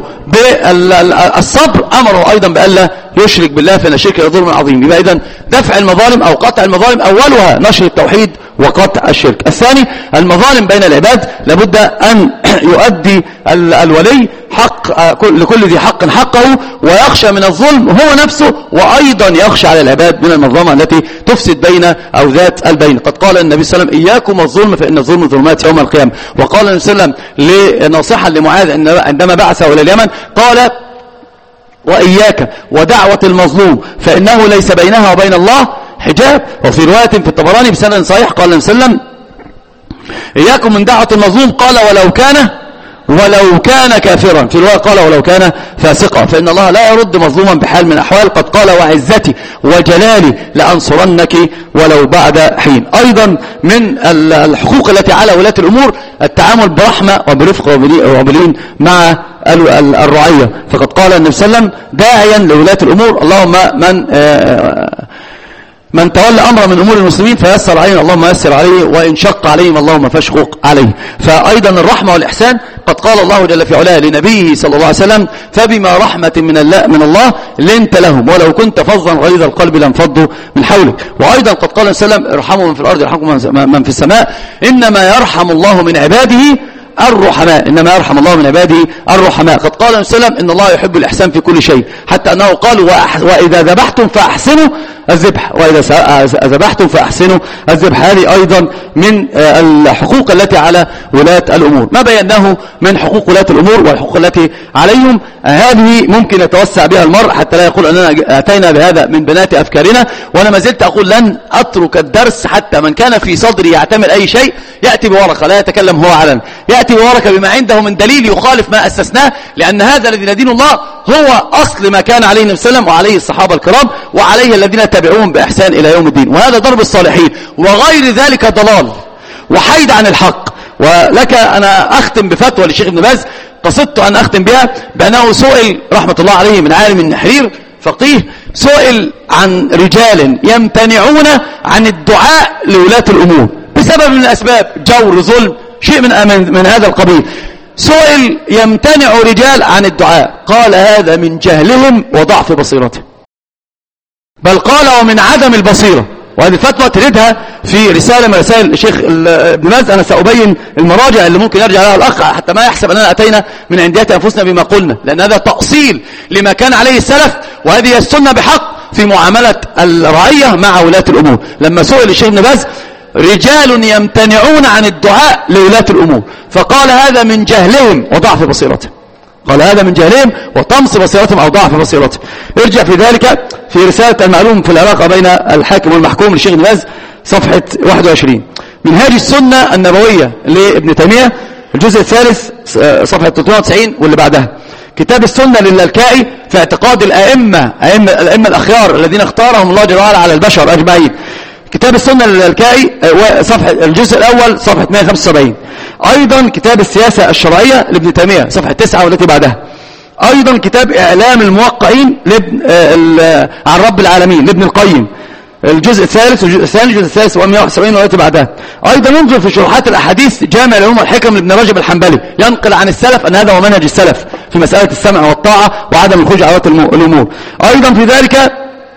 بالصبر أمره أيضا بألا يشرك بالله فإن الشرك لظلم عظيم. يبقى إذن دفع المظالم أو قطع المظالم أولها نشر التوحيد وقطع الشرك. الثاني المظالم بين العباد، لابد أن يؤدي الولي حق لكل ذي حق حقه، ويخشى من الظلم هو نفسه، وأيضا يخشى على العباد من المظلمة التي تفسد بين أو ذات البين. قد قال النبي صلى الله عليه وسلم: إياكم الظلم فإن الظلم ظلمات يوم القيامة. وقال النبي صلى الله عليه وسلم لناصحا لمعاذ عندما بعثه إلى اليمن قال: وإياك ودعوة المظلوم فإنه ليس بينها وبين الله حجاب. وفي رواية في الطبراني بسند صحيح قال النبي صلى الله عليه وسلم: إياكم من دعوة المظلوم، قال: ولو كان ولو كان كافرا. في رواية قال: ولو كان فاسقا، فإن الله لا يرد مظلوما بحال من الأحوال. قد قال: وعزتي وجلالي لأنصرنك ولو بعد حين. أيضا من الحقوق التي على ولاة الأمور التعامل برحمة وبرفق وبلين مع الرعية. فقد قال النبي صلى الله عليه وسلم داعيا لولاة الأمور: اللهم من آه من تولى أمر من أمور المسلمين فيسر عليهم اللهم يسر عليه، وإن شق عليهم اللهم فاشقق عليه. فأيضا الرحمة والإحسان. قد قال الله جل في علاه لنبيه صلى الله عليه وسلم: فبما رحمة من الله من الله لنت لهم ولو كنت فظا غليظ القلب لانفضوا من حولك. وأيضا قد قال صلى الله عليه وسلم: ارحموا من في الأرض يرحمكم من في السماء، إنما يرحم الله من عباده الرحماء، إنما يرحم الله من عباده الرحماء. قد قال النبي صلى الله عليه وسلم: إن الله يحب الإحسان في كل شيء، حتى أنه قال: وإذا ذبحتم فأحسنوا الذبح، وإذا ذبحتم فأحسنوا الذبح. هذه أيضا من الحقوق التي على ولاة الأمور. ما بيناه من حقوق ولاة الأمور والحقوق التي عليهم هذه ممكن يتوسع بها المرء حتى لا يقول أننا أتينا بهذا من بنات أفكارنا. وأنا ما زلت أقول لن أترك الدرس حتى من كان في صدري يعتمل أي شيء يأتي بورقة لا يتكلم هو علنا، يأتي يأتي وورك بما عنده من دليل يخالف ما أسسناه، لأن هذا الذي ندين الله هو أصل ما كان عليه النبي صلى الله عليه وسلم وعليه الصحابة الكرام وعليه الذين تبعوهم بإحسان إلى يوم الدين، وهذا ضرب الصالحين، وغير ذلك ضلال وحيد عن الحق. ولك أنا أختم بفتوى للشيخ ابن باز قصدت أن أختم بها، بأنه سئل رحمة الله عليه من عالم النحرير فقيه، سئل عن رجال يمتنعون عن الدعاء لولاة الأمور بسبب من الأسباب، جور، ظلم، شيء من, من هذا القبيل. سئل يمتنع رجال عن الدعاء، قال هذا من جهلهم وضعف بصيرتهم، بل قال ومن عدم البصيرة. وهذه الفتوى تردها في رسالة من رسائل الشيخ ابن باز. أنا سأبين المراجع اللي ممكن يرجع لها الأخ حتى ما يحسب أننا أتينا من عنديات أنفسنا بما قلنا، لأن هذا تأصيل لما كان عليه السلف، وهذه السنة بحق في معاملة الرعية مع ولاة الأمور. لما سئل الشيخ ابن باز رجال يمتنعون عن الدعاء لولاة الأمور، فقال هذا من جهلهم وضعف بصيرتهم، قال هذا من جهلهم وطمس بصيرتهم أو ضعف بصيرتهم. ارجع في ذلك في رسالة المعلوم في العلاقة بين الحاكم والمحكوم للشيخ ابن باز صفحة واحد وعشرين. منهاج السنة النبوية لابن تيمية الجزء الثالث صفحة ثلاثمائة وتسعين واللي بعدها. كتاب السنة للالكائي في اعتقاد الأئمة أئمة الأئمة الأخيار الذين اختارهم الله جل وعلا على البشر أجمعين. كتاب السنة للالكائي صفحة الجزء الأول صفحة مئة وخمسة وسبعين. أيضا كتاب السياسة الشرعية لابن تيمية صفحة تسعة والتي بعدها. أيضا كتاب إعلام الموقعين لابن عن رب العالمين لابن القيم الجزء الثالث والجزء الثاني الجزء الثالث ومئة وواحد وسبعين والتي بعدها. أيضا ننظر في شروحات الأحاديث جامع العلوم والحكم لابن رجب الحنبلي، ينقل عن السلف أن هذا هو منهج السلف في مسألة السمع والطاعة وعدم الخروج على الأمور. أيضا في ذلك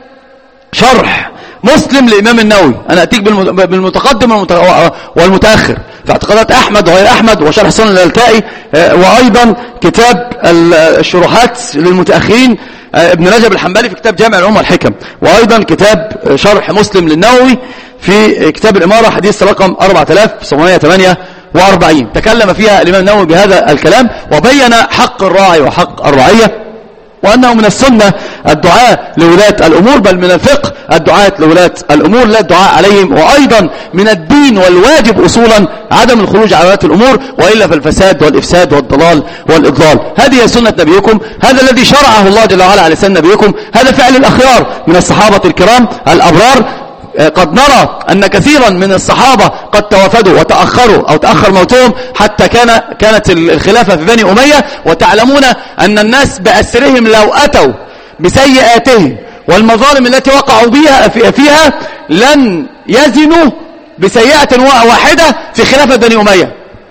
شرح مسلم لإمام النووي، أنا أتيك بالمتقدم والمتأخر في اعتقادات أحمد وغير أحمد وشرح السنة للالكائي، وأيضا كتاب الشروحات للمتأخرين ابن رجب الحنبلي في كتاب جامع العلوم والحكم، وأيضا كتاب شرح مسلم للنووي في كتاب الإمارة حديث رقم أربعة آلاف وسبعمائة وثمانية وأربعين. تكلم فيها الإمام النووي بهذا الكلام وبين حق الراعي وحق الرعية، وأنه من السنة الدعاء لولاة الأمور، بل من الفقه الدعاء لولاة الأمور لا الدعاء عليهم، وأيضا من الدين والواجب أصولا عدم الخروج على ولاة الأمور، وإلا فالفساد والإفساد والضلال والإضلال. هذه سنة نبيكم، هذا الذي شرعه الله جل وعلا على لسان نبيكم، هذا فعل الأخيار من الصحابة الكرام الأبرار. قد نرى أن كثيرا من الصحابة قد توافدوا وتأخروا أو تأخر موتهم حتى كان كانت الخلافة في بني أمية، وتعلمون أن الناس بأسرهم لو أتوا بسيئاتهم والمظالم التي وقعوا بها فيها لن يزنوا بسيئة واحدة في خلافة بني أمية.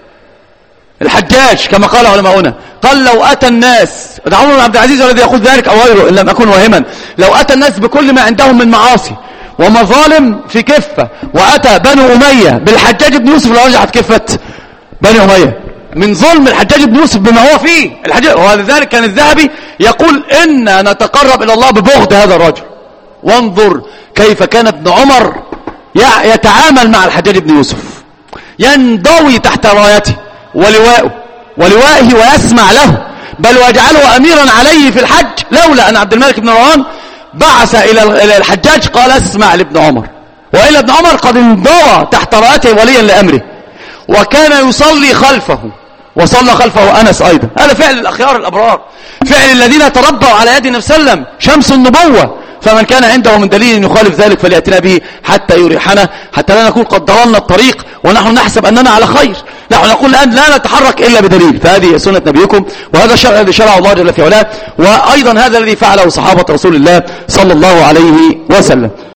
الحجاج كما قال علماؤنا قال لو أتى الناس، ده عمر بن عبد العزيز الذي يقول ذلك أو غيره إن لم أكن واهما، لو أتى الناس بكل ما عندهم من معاصي ومظالم في كفة، وأتى بنو أمية بالحجاج بن يوسف لرجعت كفة بني أمية من ظلم الحجاج بن يوسف بما هو فيه الحجاج. ولذلك كان الذهبي يقول إن نتقرب إلى الله ببغض هذا الرجل. وانظر كيف كان ابن عمر يتعامل مع الحجاج بن يوسف، ينضوي تحت رايته ولوائه ولوائه ويسمع له، بل ويجعله أميرا عليه في الحج، لولا أن عبد الملك بن مروان بعث إلى الحجاج قال اسمع لابن عمر، وإلا ابن عمر قد انضوى تحت رايته وليا لأمره، وكان يصلي خلفه وصلى خلفه أنس أيضا. هذا فعل الأخيار الأبرار، فعل الذين تربوا على يد النبي صلى الله عليه وسلم، شمس النبوة. فمن كان عنده من دليل يخالف ذلك فليأتنا به حتى يريحنا، حتى لا نكون قد ضللنا الطريق ونحن نحسب أننا على خير. نحن نقول الآن لا نتحرك إلا بدليل. فهذه سنة نبيكم، وهذا الشرع الذي شرعه الله جل في علاه، وأيضا هذا الذي فعله صحابة رسول الله صلى الله عليه وسلم.